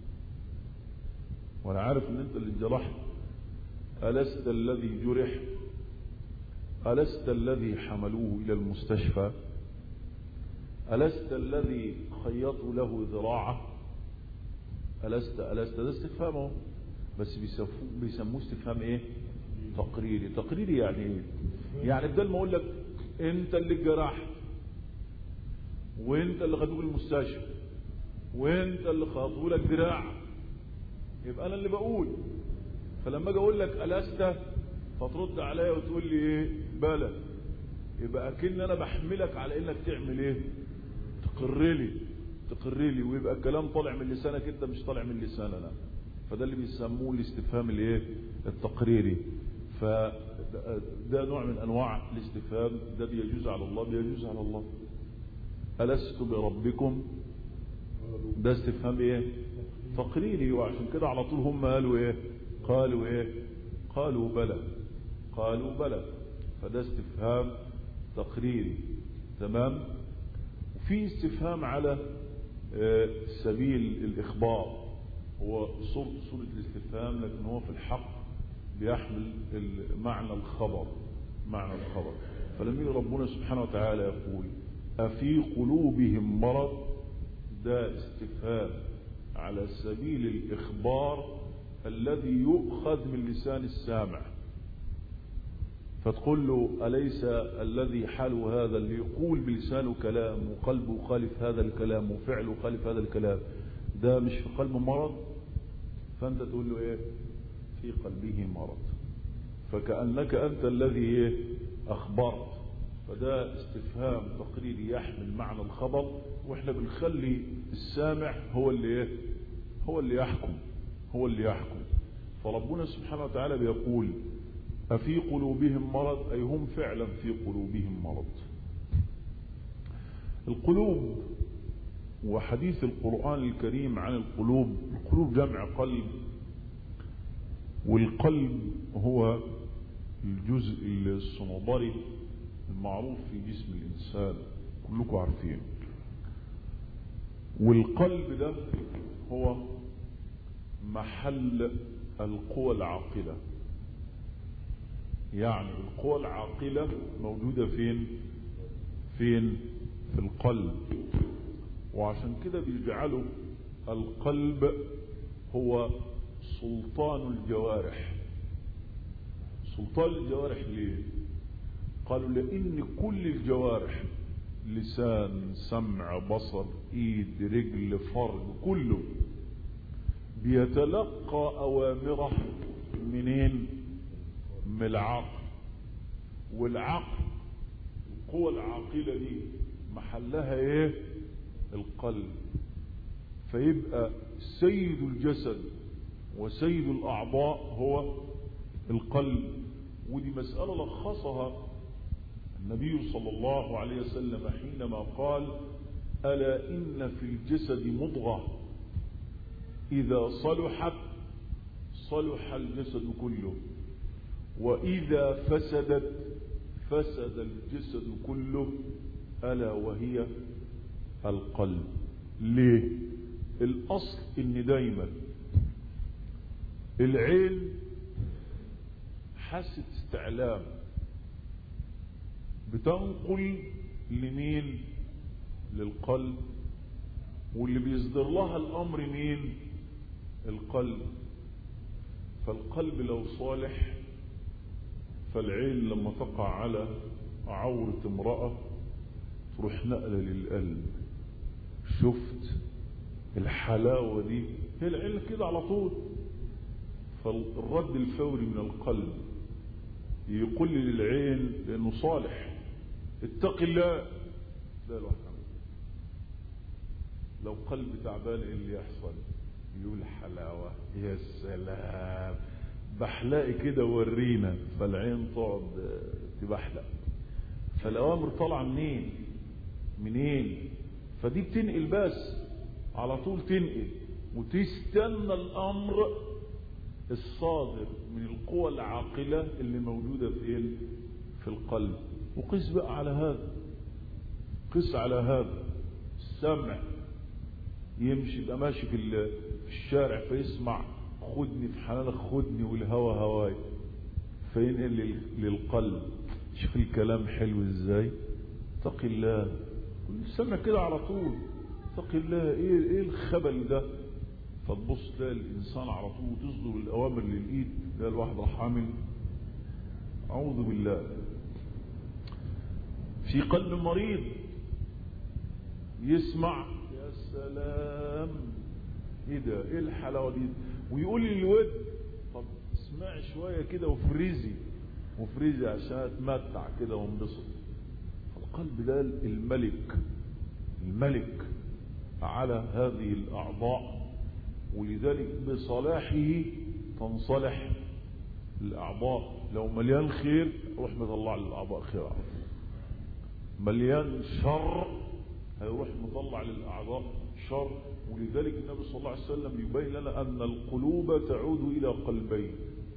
Speaker 1: وأنا عارف أن أنت اللي جرحت، ألست الذي جرح، ألست الذي حملوه إلى المستشفى، ألست الذي خيطوا له ذراعه، ألست ألست ده استفهامه، بس بيسموه استفهام إيه؟ تقريري. تقريري يعني إيه؟ يعني بدل ما أقول لك أنت اللي جرحت، وأنت اللي خدوك المستشفى، وأنت اللي خاطوا لك ذراع، يبقى أنا اللي بقول. فلما أجي أقول لك ألست فترد عليا وتقول لي إيه؟ بلى. يبقى أكن أنا بحملك على إنك تعمل إيه؟ تقر لي تقر لي ويبقى الكلام طالع من لسانك انت، مش طالع من لساننا. فده اللي بيسموه الاستفهام الايه؟ التقريري. فده نوع من انواع الاستفهام، ده بيجوز على الله، بيجوز على الله. ألست بربكم؟ ده استفهام ايه؟ تقريري. وعشان كده على طول هم قالوا ايه؟ قالوا ايه؟ قالوا بلى، قالوا بلى. فده استفهام تقريري. تمام. في استفهام على سبيل الإخبار، هو صورة صورة الاستفهام، لكن هو في الحق بيحمل معنى الخبر، معنى الخبر. فلما ربنا سبحانه وتعالى يقول أفي قلوبهم مرض، ده استفهام على سبيل الإخبار الذي يؤخذ من لسان السامع. فتقول له أليس الذي حاله هذا اللي يقول بلسانه كلام وقلبه خالف هذا الكلام وفعله خالف هذا الكلام، ده مش في قلبه مرض؟ فأنت تقول له إيه؟ في قلبه مرض. فكأنك أنت الذي إيه؟ أخبرت. فده استفهام تقريري يحمل معنى الخبر، وإحنا بنخلي السامع هو اللي إيه؟ هو اللي يحكم، هو اللي يحكم. فربنا سبحانه وتعالى بيقول أفي قلوبهم مرض، أي هم فعلا في قلوبهم مرض. القلوب وحديث القرآن الكريم عن القلوب، القلوب جمع قلب، والقلب هو الجزء الصنوبري المعروف في جسم الإنسان، كلكم عارفين. والقلب ده هو محل القوى العاقلة. يعني القوى العاقلة موجودة فين؟ فين؟ في القلب. وعشان كده بيجعلوا القلب هو سلطان الجوارح. سلطان الجوارح ليه؟ قالوا لأن كل الجوارح، لسان، سمع، بصر، ايد، رجل، فرج، كله بيتلقى أوامره منين؟ من العقل. والعقل القوة العاقلة دي محلها ايه؟ القلب. فيبقى سيد الجسد وسيد الأعضاء هو القلب. ودي مسألة لخصها النبي صلى الله عليه وسلم حينما قال ألا إن في الجسد مضغة إذا صلحت صلح الجسد كله، وإذا فسدت فسد الجسد كله، ألا وهي القلب. ليه؟ الأصل إن دايما العين حاسة استعلام بتنقل لمين؟ للقلب. واللي بيصدر لها الأمر مين؟ القلب. فالقلب لو صالح، فالعين لما تقع على عورة امرأة تروح نقلة للقلب. شفت الحلاوة دي؟ هي العين كده على طول. فالرد الفوري من القلب يقول للعين لأنه صالح اتق الله، لا الواحد لو قلب تعبان ايه اللي يحصل؟ يقول حلاوة، يا سلام بحلقي كده ورينا. فالعين تقعد تبحلق. فالأوامر طالعة منين؟ منين؟ فدي بتنقل، بس على طول تنقل وتستنى الأمر الصادر من القوى العاقلة اللي موجودة في في القلب. وقس بقى على هذا. قس على هذا السمع، يمشي يبقى ماشي في الشارع فيسمع خدني في حنانك خدني والهوى هواي، فينقل للقلب. شوف الكلام حلو ازاي، اتق الله، كل سمع كده على طول، اتق الله، ايه ايه الخبل ده؟ فتبص تلاقي الانسان على طول تصدر الاوامر للايد، تلاقي الواحد راح عامل اعوذ بالله. في قلب مريض يسمع يا سلام ايه ده، ايه الحلاوه دي، ويقول لي الود طب اسمعي شويه كده وفريزي وفريزي عشان اتمتع كده وانبسط. القلب ده الملك، الملك على هذه الاعضاء، ولذلك بصلاحه تنصلح الاعضاء. لو مليان خير روح مطلع للاعضاء خير، مليان شر هيروح مطلع للاعضاء شر. ولذلك النبي صلى الله عليه وسلم يبين لنا ان القلوب تعود الى قلبين،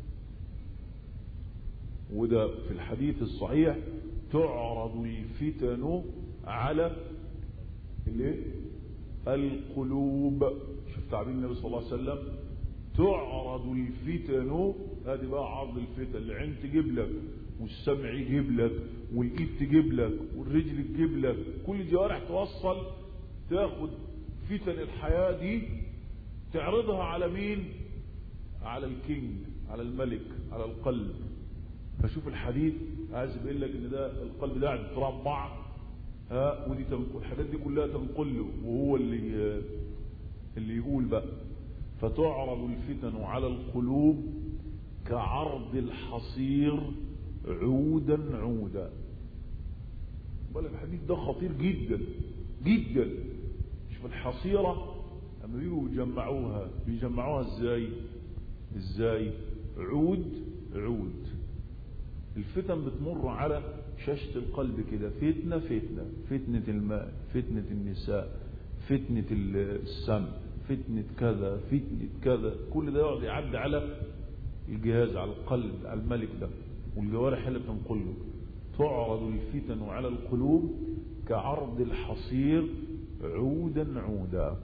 Speaker 1: وده في الحديث الصحيح تعرض الفتن على الايه؟ القلوب. شوف تعبير النبي صلى الله عليه وسلم، تعرض الفتن، هذه بقى عرض الفتن، العين تجيب لك والسمع يجيب لك والايد تجيب لك والرجل تجيب لك، كل الجوارح توصل تاخد فتن الحياة دي تعرضها على مين؟ على الكينج، على الملك، على القلب. فشوف الحديث عايز يبين لك ان ده القلب ده قاعد يتربع، ها، ودي الحاجات دي كلها تنقل له، وهو اللي اللي يقول بقى فتعرض الفتن على القلوب كعرض الحصير عودا عودا. بل الحديث ده خطير جدا جدا. شوف الحصيرة لما بيجوا يجمعوها بيجمعوها ازاي؟ ازاي؟ عود عود. الفتن بتمر على شاشة القلب كده، فتنة فتنة، فتنة المال، فتنة النساء، فتنة السمع، فتنة كذا، فتنة كذا، كل ده يقعد يعدي على الجهاز، على القلب، على الملك ده، والجوارح اللي بتنقله. تعرض الفتن على القلوب كعرض الحصير عودا عودا،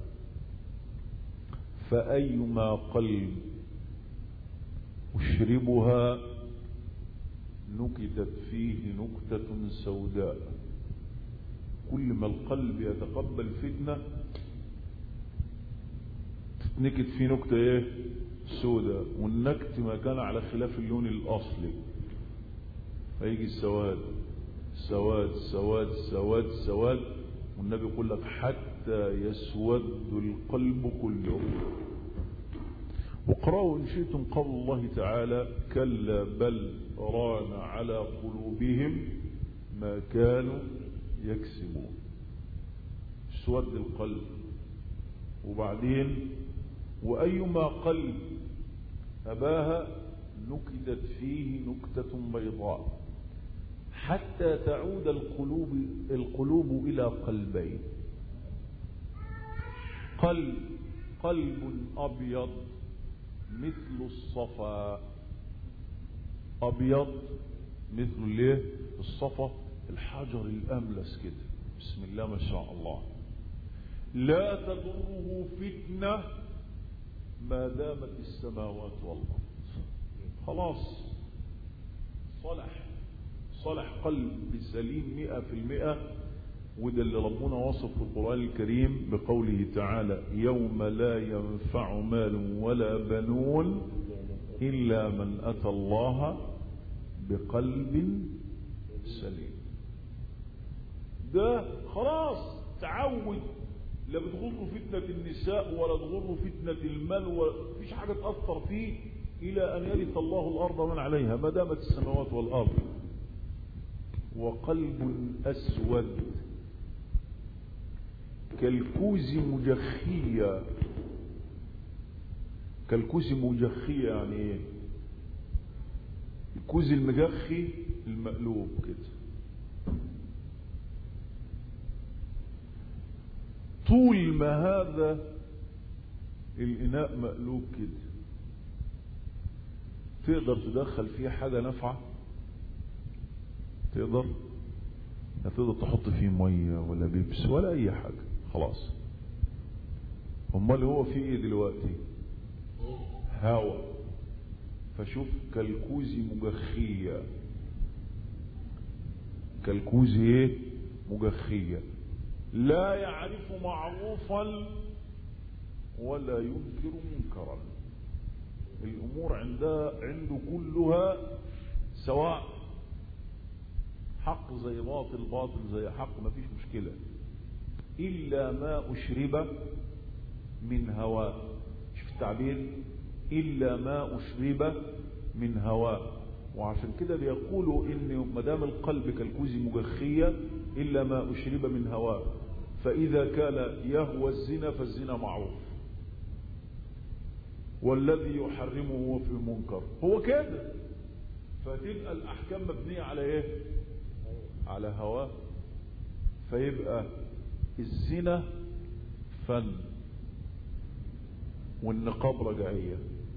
Speaker 1: فأيما قلب أشربها نكتت فيه نكتة سوداء. كل ما القلب يتقبل فتنة تتنكت فيه نكتة ايه؟ سوداء. والنكت ما كان على خلاف اللون الأصلي، فيجي السواد سواد سواد سواد سواد، والنبي يقول لك حتى يسود القلب كله. وقرأوا إن شئتم قول الله تعالى كلا بل ران على قلوبهم ما كانوا يكسبون. سود القلب. وبعدين وأيما قلب أباها نكدت فيه نكتة بيضاء حتى تعود القلوب القلوب إلى قلبين. قلب قلب أبيض مثل الصفا، أبيض مثل الايه؟ الصفا، الحجر الأملس كده، بسم الله ما شاء الله، لا تضره فتنة ما دامت السماوات والأرض. خلاص صلح صلح قلب سليم مئة في المئة. وده اللي ربنا وصف في القرآن الكريم بقوله تعالى يوم لا ينفع مال ولا بنون إلا من أتى الله بقلب سليم. ده خلاص تعود، لا بتغره فتنة النساء ولا تغره فتنة المال، ولا فيش حاجة تأثر فيه إلى أن يرث الله الأرض من عليها ما دامت السماوات والأرض. وقلب أسود كالكوز مجخية. كالكوز مجخية يعني ايه؟ الكوز المجخي المقلوب كده، طول ما هذا الإناء مقلوب كده تقدر تدخل فيه حاجة نافعة؟ تقدر؟ لا تقدر تحط فيه مية ولا بيبس ولا اي حاجة، خلاص. امال هو في ايه دلوقتي؟ هوا. فشوف كالكوزي مجخية، كالكوزي ايه؟ مجخية، لا يعرف معروفا ولا ينكر منكرا. الامور عندها عنده كلها سواء، حق زي باطل، باطل زي حق، ما فيش مشكلة، إلا ما أشرب من هواء. شوف التعبير، إلا ما أشرب من هواء. وعشان كده بيقولوا إن مدام القلب كالكوز مجخية إلا ما أشرب من هواء، فإذا كان يهوى الزنا فالزنا معروف، والذي يحرمه هو في المنكر، هو كده. فتبقى الأحكام مبنية على إيه؟ على هواه. فيبقى الزنا فن والنقاب رجعية.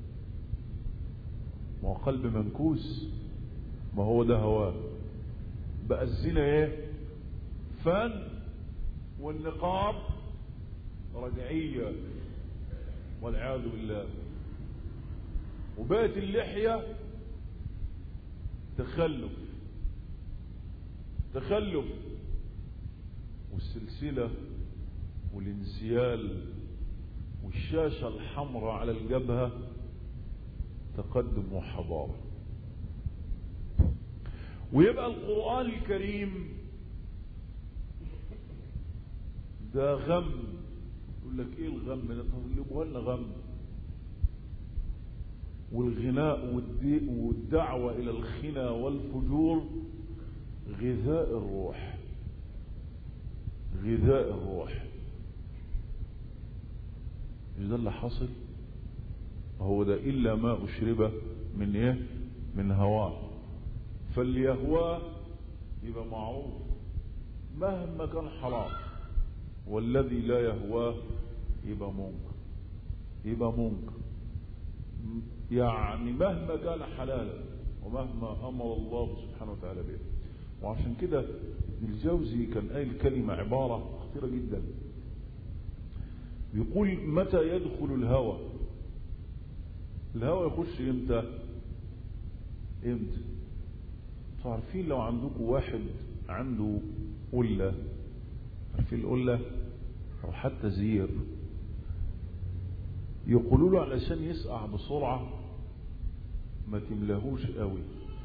Speaker 1: ما هو قلب منكوس، ما هو ده هواه. بقى الزنا ايه؟ فن، والنقاب رجعية والعياذ بالله. وبقت اللحية تخلف، تخلف، والسلسلة والانسيال والشاشة الحمراء على الجبهة تقدم وحضارة. ويبقى القرآن الكريم ده غم. يقول لك ايه الغم ده؟ تطلبوها لنا غم. والغناء والدعوة الى الخنا والفجور غذاء الروح، غذاء الروح. مش ده اللي حصل؟ هو ده إلا ما أشرب من إيه؟ من هواه. فاللي يهواه يبقى معروف مهما كان حرام، والذي لا يهواه يبقى منكر، يبقى منكر. يعني مهما كان حلالا ومهما أمر الله سبحانه وتعالى به. وعشان كده ابن الجوزي كان قايل كلمة، عبارة خطيرة جدا، بيقول متى يدخل الهوى؟ الهوى يخش امتى؟ امتى؟ تعرفين لو عندكم واحد عنده قلة، عارفين القلة او حتى زير، يقولوا له علشان يسقع بسرعة ما تملاهوش قوي،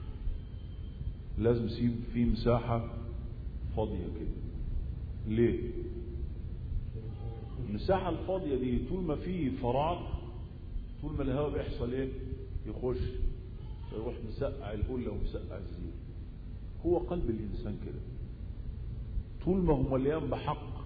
Speaker 1: لازم يسيب فيه مساحة فاضية كده. ليه؟ المساحة الفاضية دي طول ما فيه فراغ، طول ما الهواء بيحصل ايه؟ يخش، فيروح مسقع القلة ومسقع الزير. هو قلب الإنسان كده، طول ما هو مليان بحق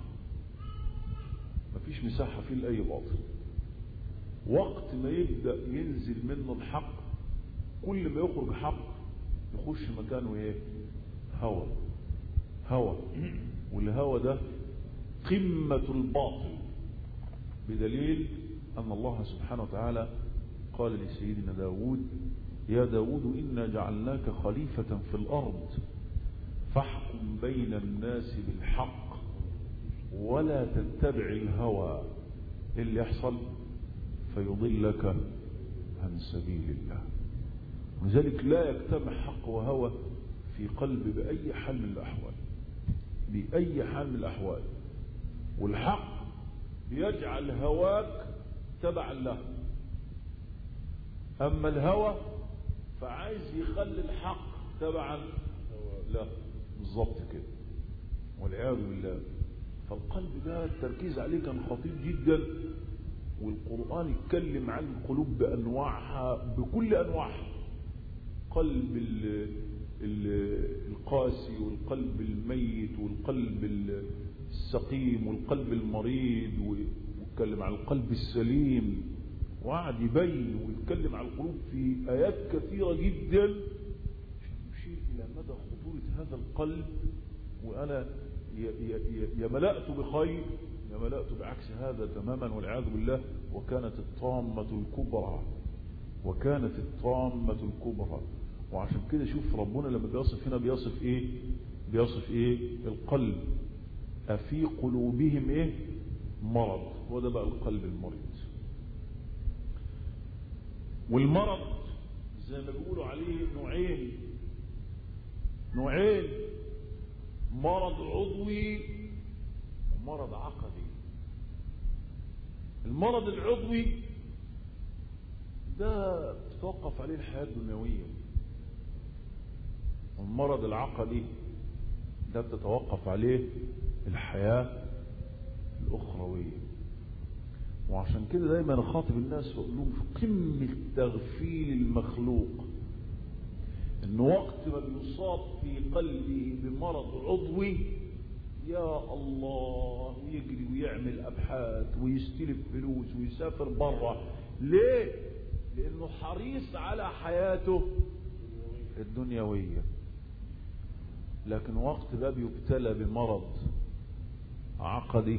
Speaker 1: مفيش مساحة فيه لأي باطل. وقت ما يبدأ ينزل منه الحق، كل ما يخرج حق يخش مكانه ايه؟ هوى، هوى. والهوى ده قمة الباطل، بدليل أن الله سبحانه وتعالى قال لسيدنا داود: يا داود إنا جعلناك خليفة في الأرض فاحكم بين الناس بالحق ولا تتبع الهوى اللي يحصل فيضلك عن سبيل الله. لذلك لا يجتمع حق وهوى في قلب بأي حال من الأحوال، بأي حال من الأحوال. والحق بيجعل هواك تبعا له، أما الهوى فعايز يخلي الحق تبعا له، بالضبط كده، والعياذ بالله. فالقلب ده التركيز عليه كان خطير جدا. والقرآن يتكلم عن القلوب بأنواعها، بكل أنواعها، قلب ال ال القاسي، والقلب الميت، والقلب السقيم، والقلب المريض، ويتكلم عن القلب السليم، وقعد يبين ويتكلم عن القلوب في آيات كثيرة جدا يشير إلى مدى خطورة هذا القلب. وأنا يا ملأت بخير يا ملأت بعكس هذا تماما والعياذ بالله. وكانت الطامة الكبرى، وكانت الطامة الكبرى. وعشان كده شوف ربنا لما بيصف هنا بيصف ايه؟ بيصف ايه القلب. افي قلوبهم ايه مرض، وده بقى القلب المريض. والمرض زي ما بيقولوا عليه نوعين نوعين مرض عضوي ومرض عقدي. المرض العضوي ده تتوقف عليه الحياة الدنيوية، والمرض العقدي ده بتتوقف عليه الحياة الأخروية. وعشان كده دايما نخاطب الناس وأقول لهم في قمة تغفيل المخلوق إن وقت ما بيصاب في قلبه بمرض عضوي يا الله ويجري ويعمل أبحاث ويستلف فلوس ويسافر برا. ليه؟ لأنه حريص على حياته الدنيوية. لكن وقت بقى بيبتلى بمرض عقدي،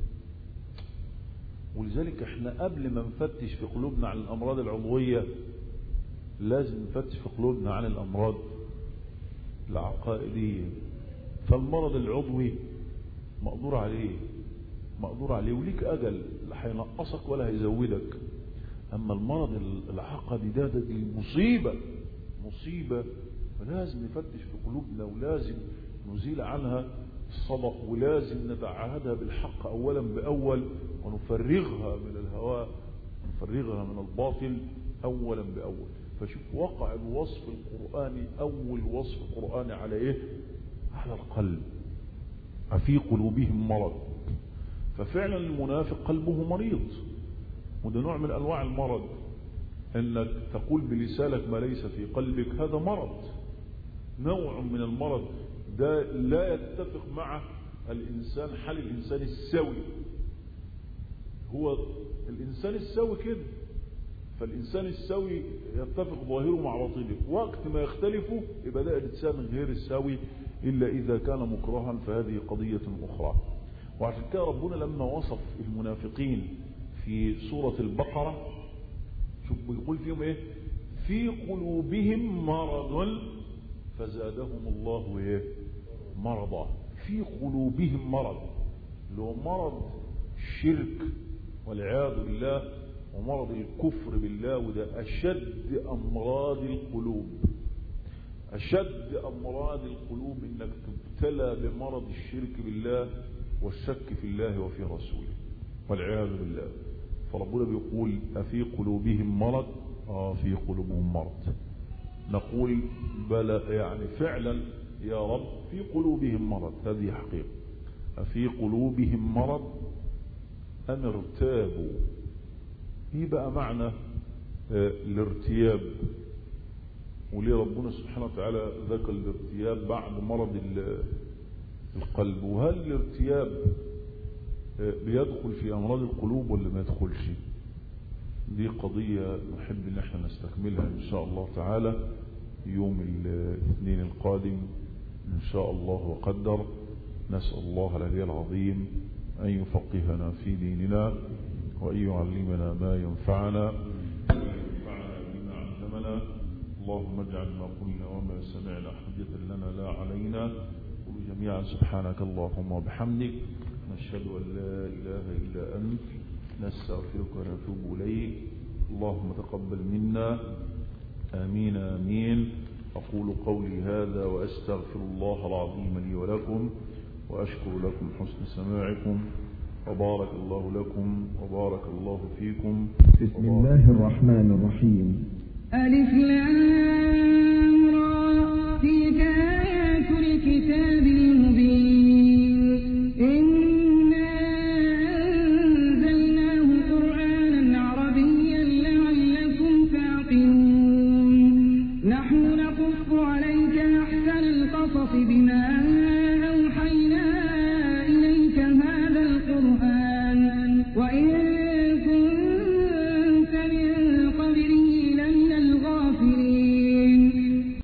Speaker 1: ولذلك احنا قبل ما نفتش في قلوبنا عن الأمراض العضوية لازم نفتش في قلوبنا عن الأمراض العقائدية. فالمرض العضوي مقدور عليه مقدور عليه وليك أجل، لا هينقصك ولا هيزودك. أما المرض العقدي ده ده دي مصيبة مصيبة، فلازم نفتش في قلوبنا ولازم نزيل عنها الصدق، ولازم نتعهدها بالحق أولا بأول، ونفرغها من الهواء نفرغها من الباطل أولا بأول. فشوف وقع الوصف القرآني، أول وصف قرآني على إيه؟ على القلب. أفي قلوبهم مرض. ففعلا المنافق قلبه مريض، وده نوع من أنواع المرض. أنك تقول بلسانك ما ليس في قلبك، هذا مرض، نوع من المرض. ده لا يتفق مع الإنسان حال الإنسان السوي. هو الإنسان السوي كده، فالإنسان السوي يتفق ظاهره مع باطنه. وقت ما يختلفوا يبقى ده الإنسان غير السوي إلا إذا كان مكرها، فهذه قضية أخرى. وعشان كده ربنا لما وصف المنافقين في سورة البقرة شوف بيقول فيهم إيه؟ في قلوبهم مرض فزادهم الله إيه؟ مرضا. في قلوبهم مرض، اللي هو مرض الشرك والعياذ بالله ومرض الكفر بالله. وده أشد أمراض القلوب. أشد أمراض القلوب إنك تبتلى بمرض الشرك بالله والشك في الله وفي رسوله والعياذ بالله. فربنا بيقول أفي قلوبهم مرض؟ آه في قلوبهم مرض. نقول بلى، يعني فعلا يا رب في قلوبهم مرض، هذه حقيقة. أفي قلوبهم مرض أم ارتابوا؟ ايه بقى معنى آه الارتياب؟ وليه ربنا سبحانه وتعالى ذكر الارتياب بعد مرض القلب؟ وهل الارتياب آه بيدخل في امراض القلوب ولا ما يدخلش؟ دي قضية نحب ان احنا نستكملها ان شاء الله تعالى يوم الاثنين القادم ان شاء الله وقدر. نسأل الله العلي العظيم ان يفقهنا في ديننا وأن يعلمنا ما ينفعنا وينفعنا بما علمنا. اللهم اجعل ما قلنا وما سمعنا حجة لنا لا علينا. قل جميعا سبحانك اللهم وبحمدك، نشهد أن لا إله إلا أنت، نستغفرك ونتوب إليك. اللهم تقبل منا، آمين آمين. أقول قولي هذا وأستغفر الله العظيم لي ولكم، وأشكر لكم حسن سماعكم، وبارك الله لكم وبارك الله فيكم.
Speaker 3: بسم الله الرحمن الرحيم.
Speaker 4: ألف لام را، تلك آيات الكتاب المبين. إنا أنزلناه قرآنا عربيا لعلكم تعقلون. نحن نقص عليك أحسن القصص بما أوحينا إليك هذا القرآن، وإن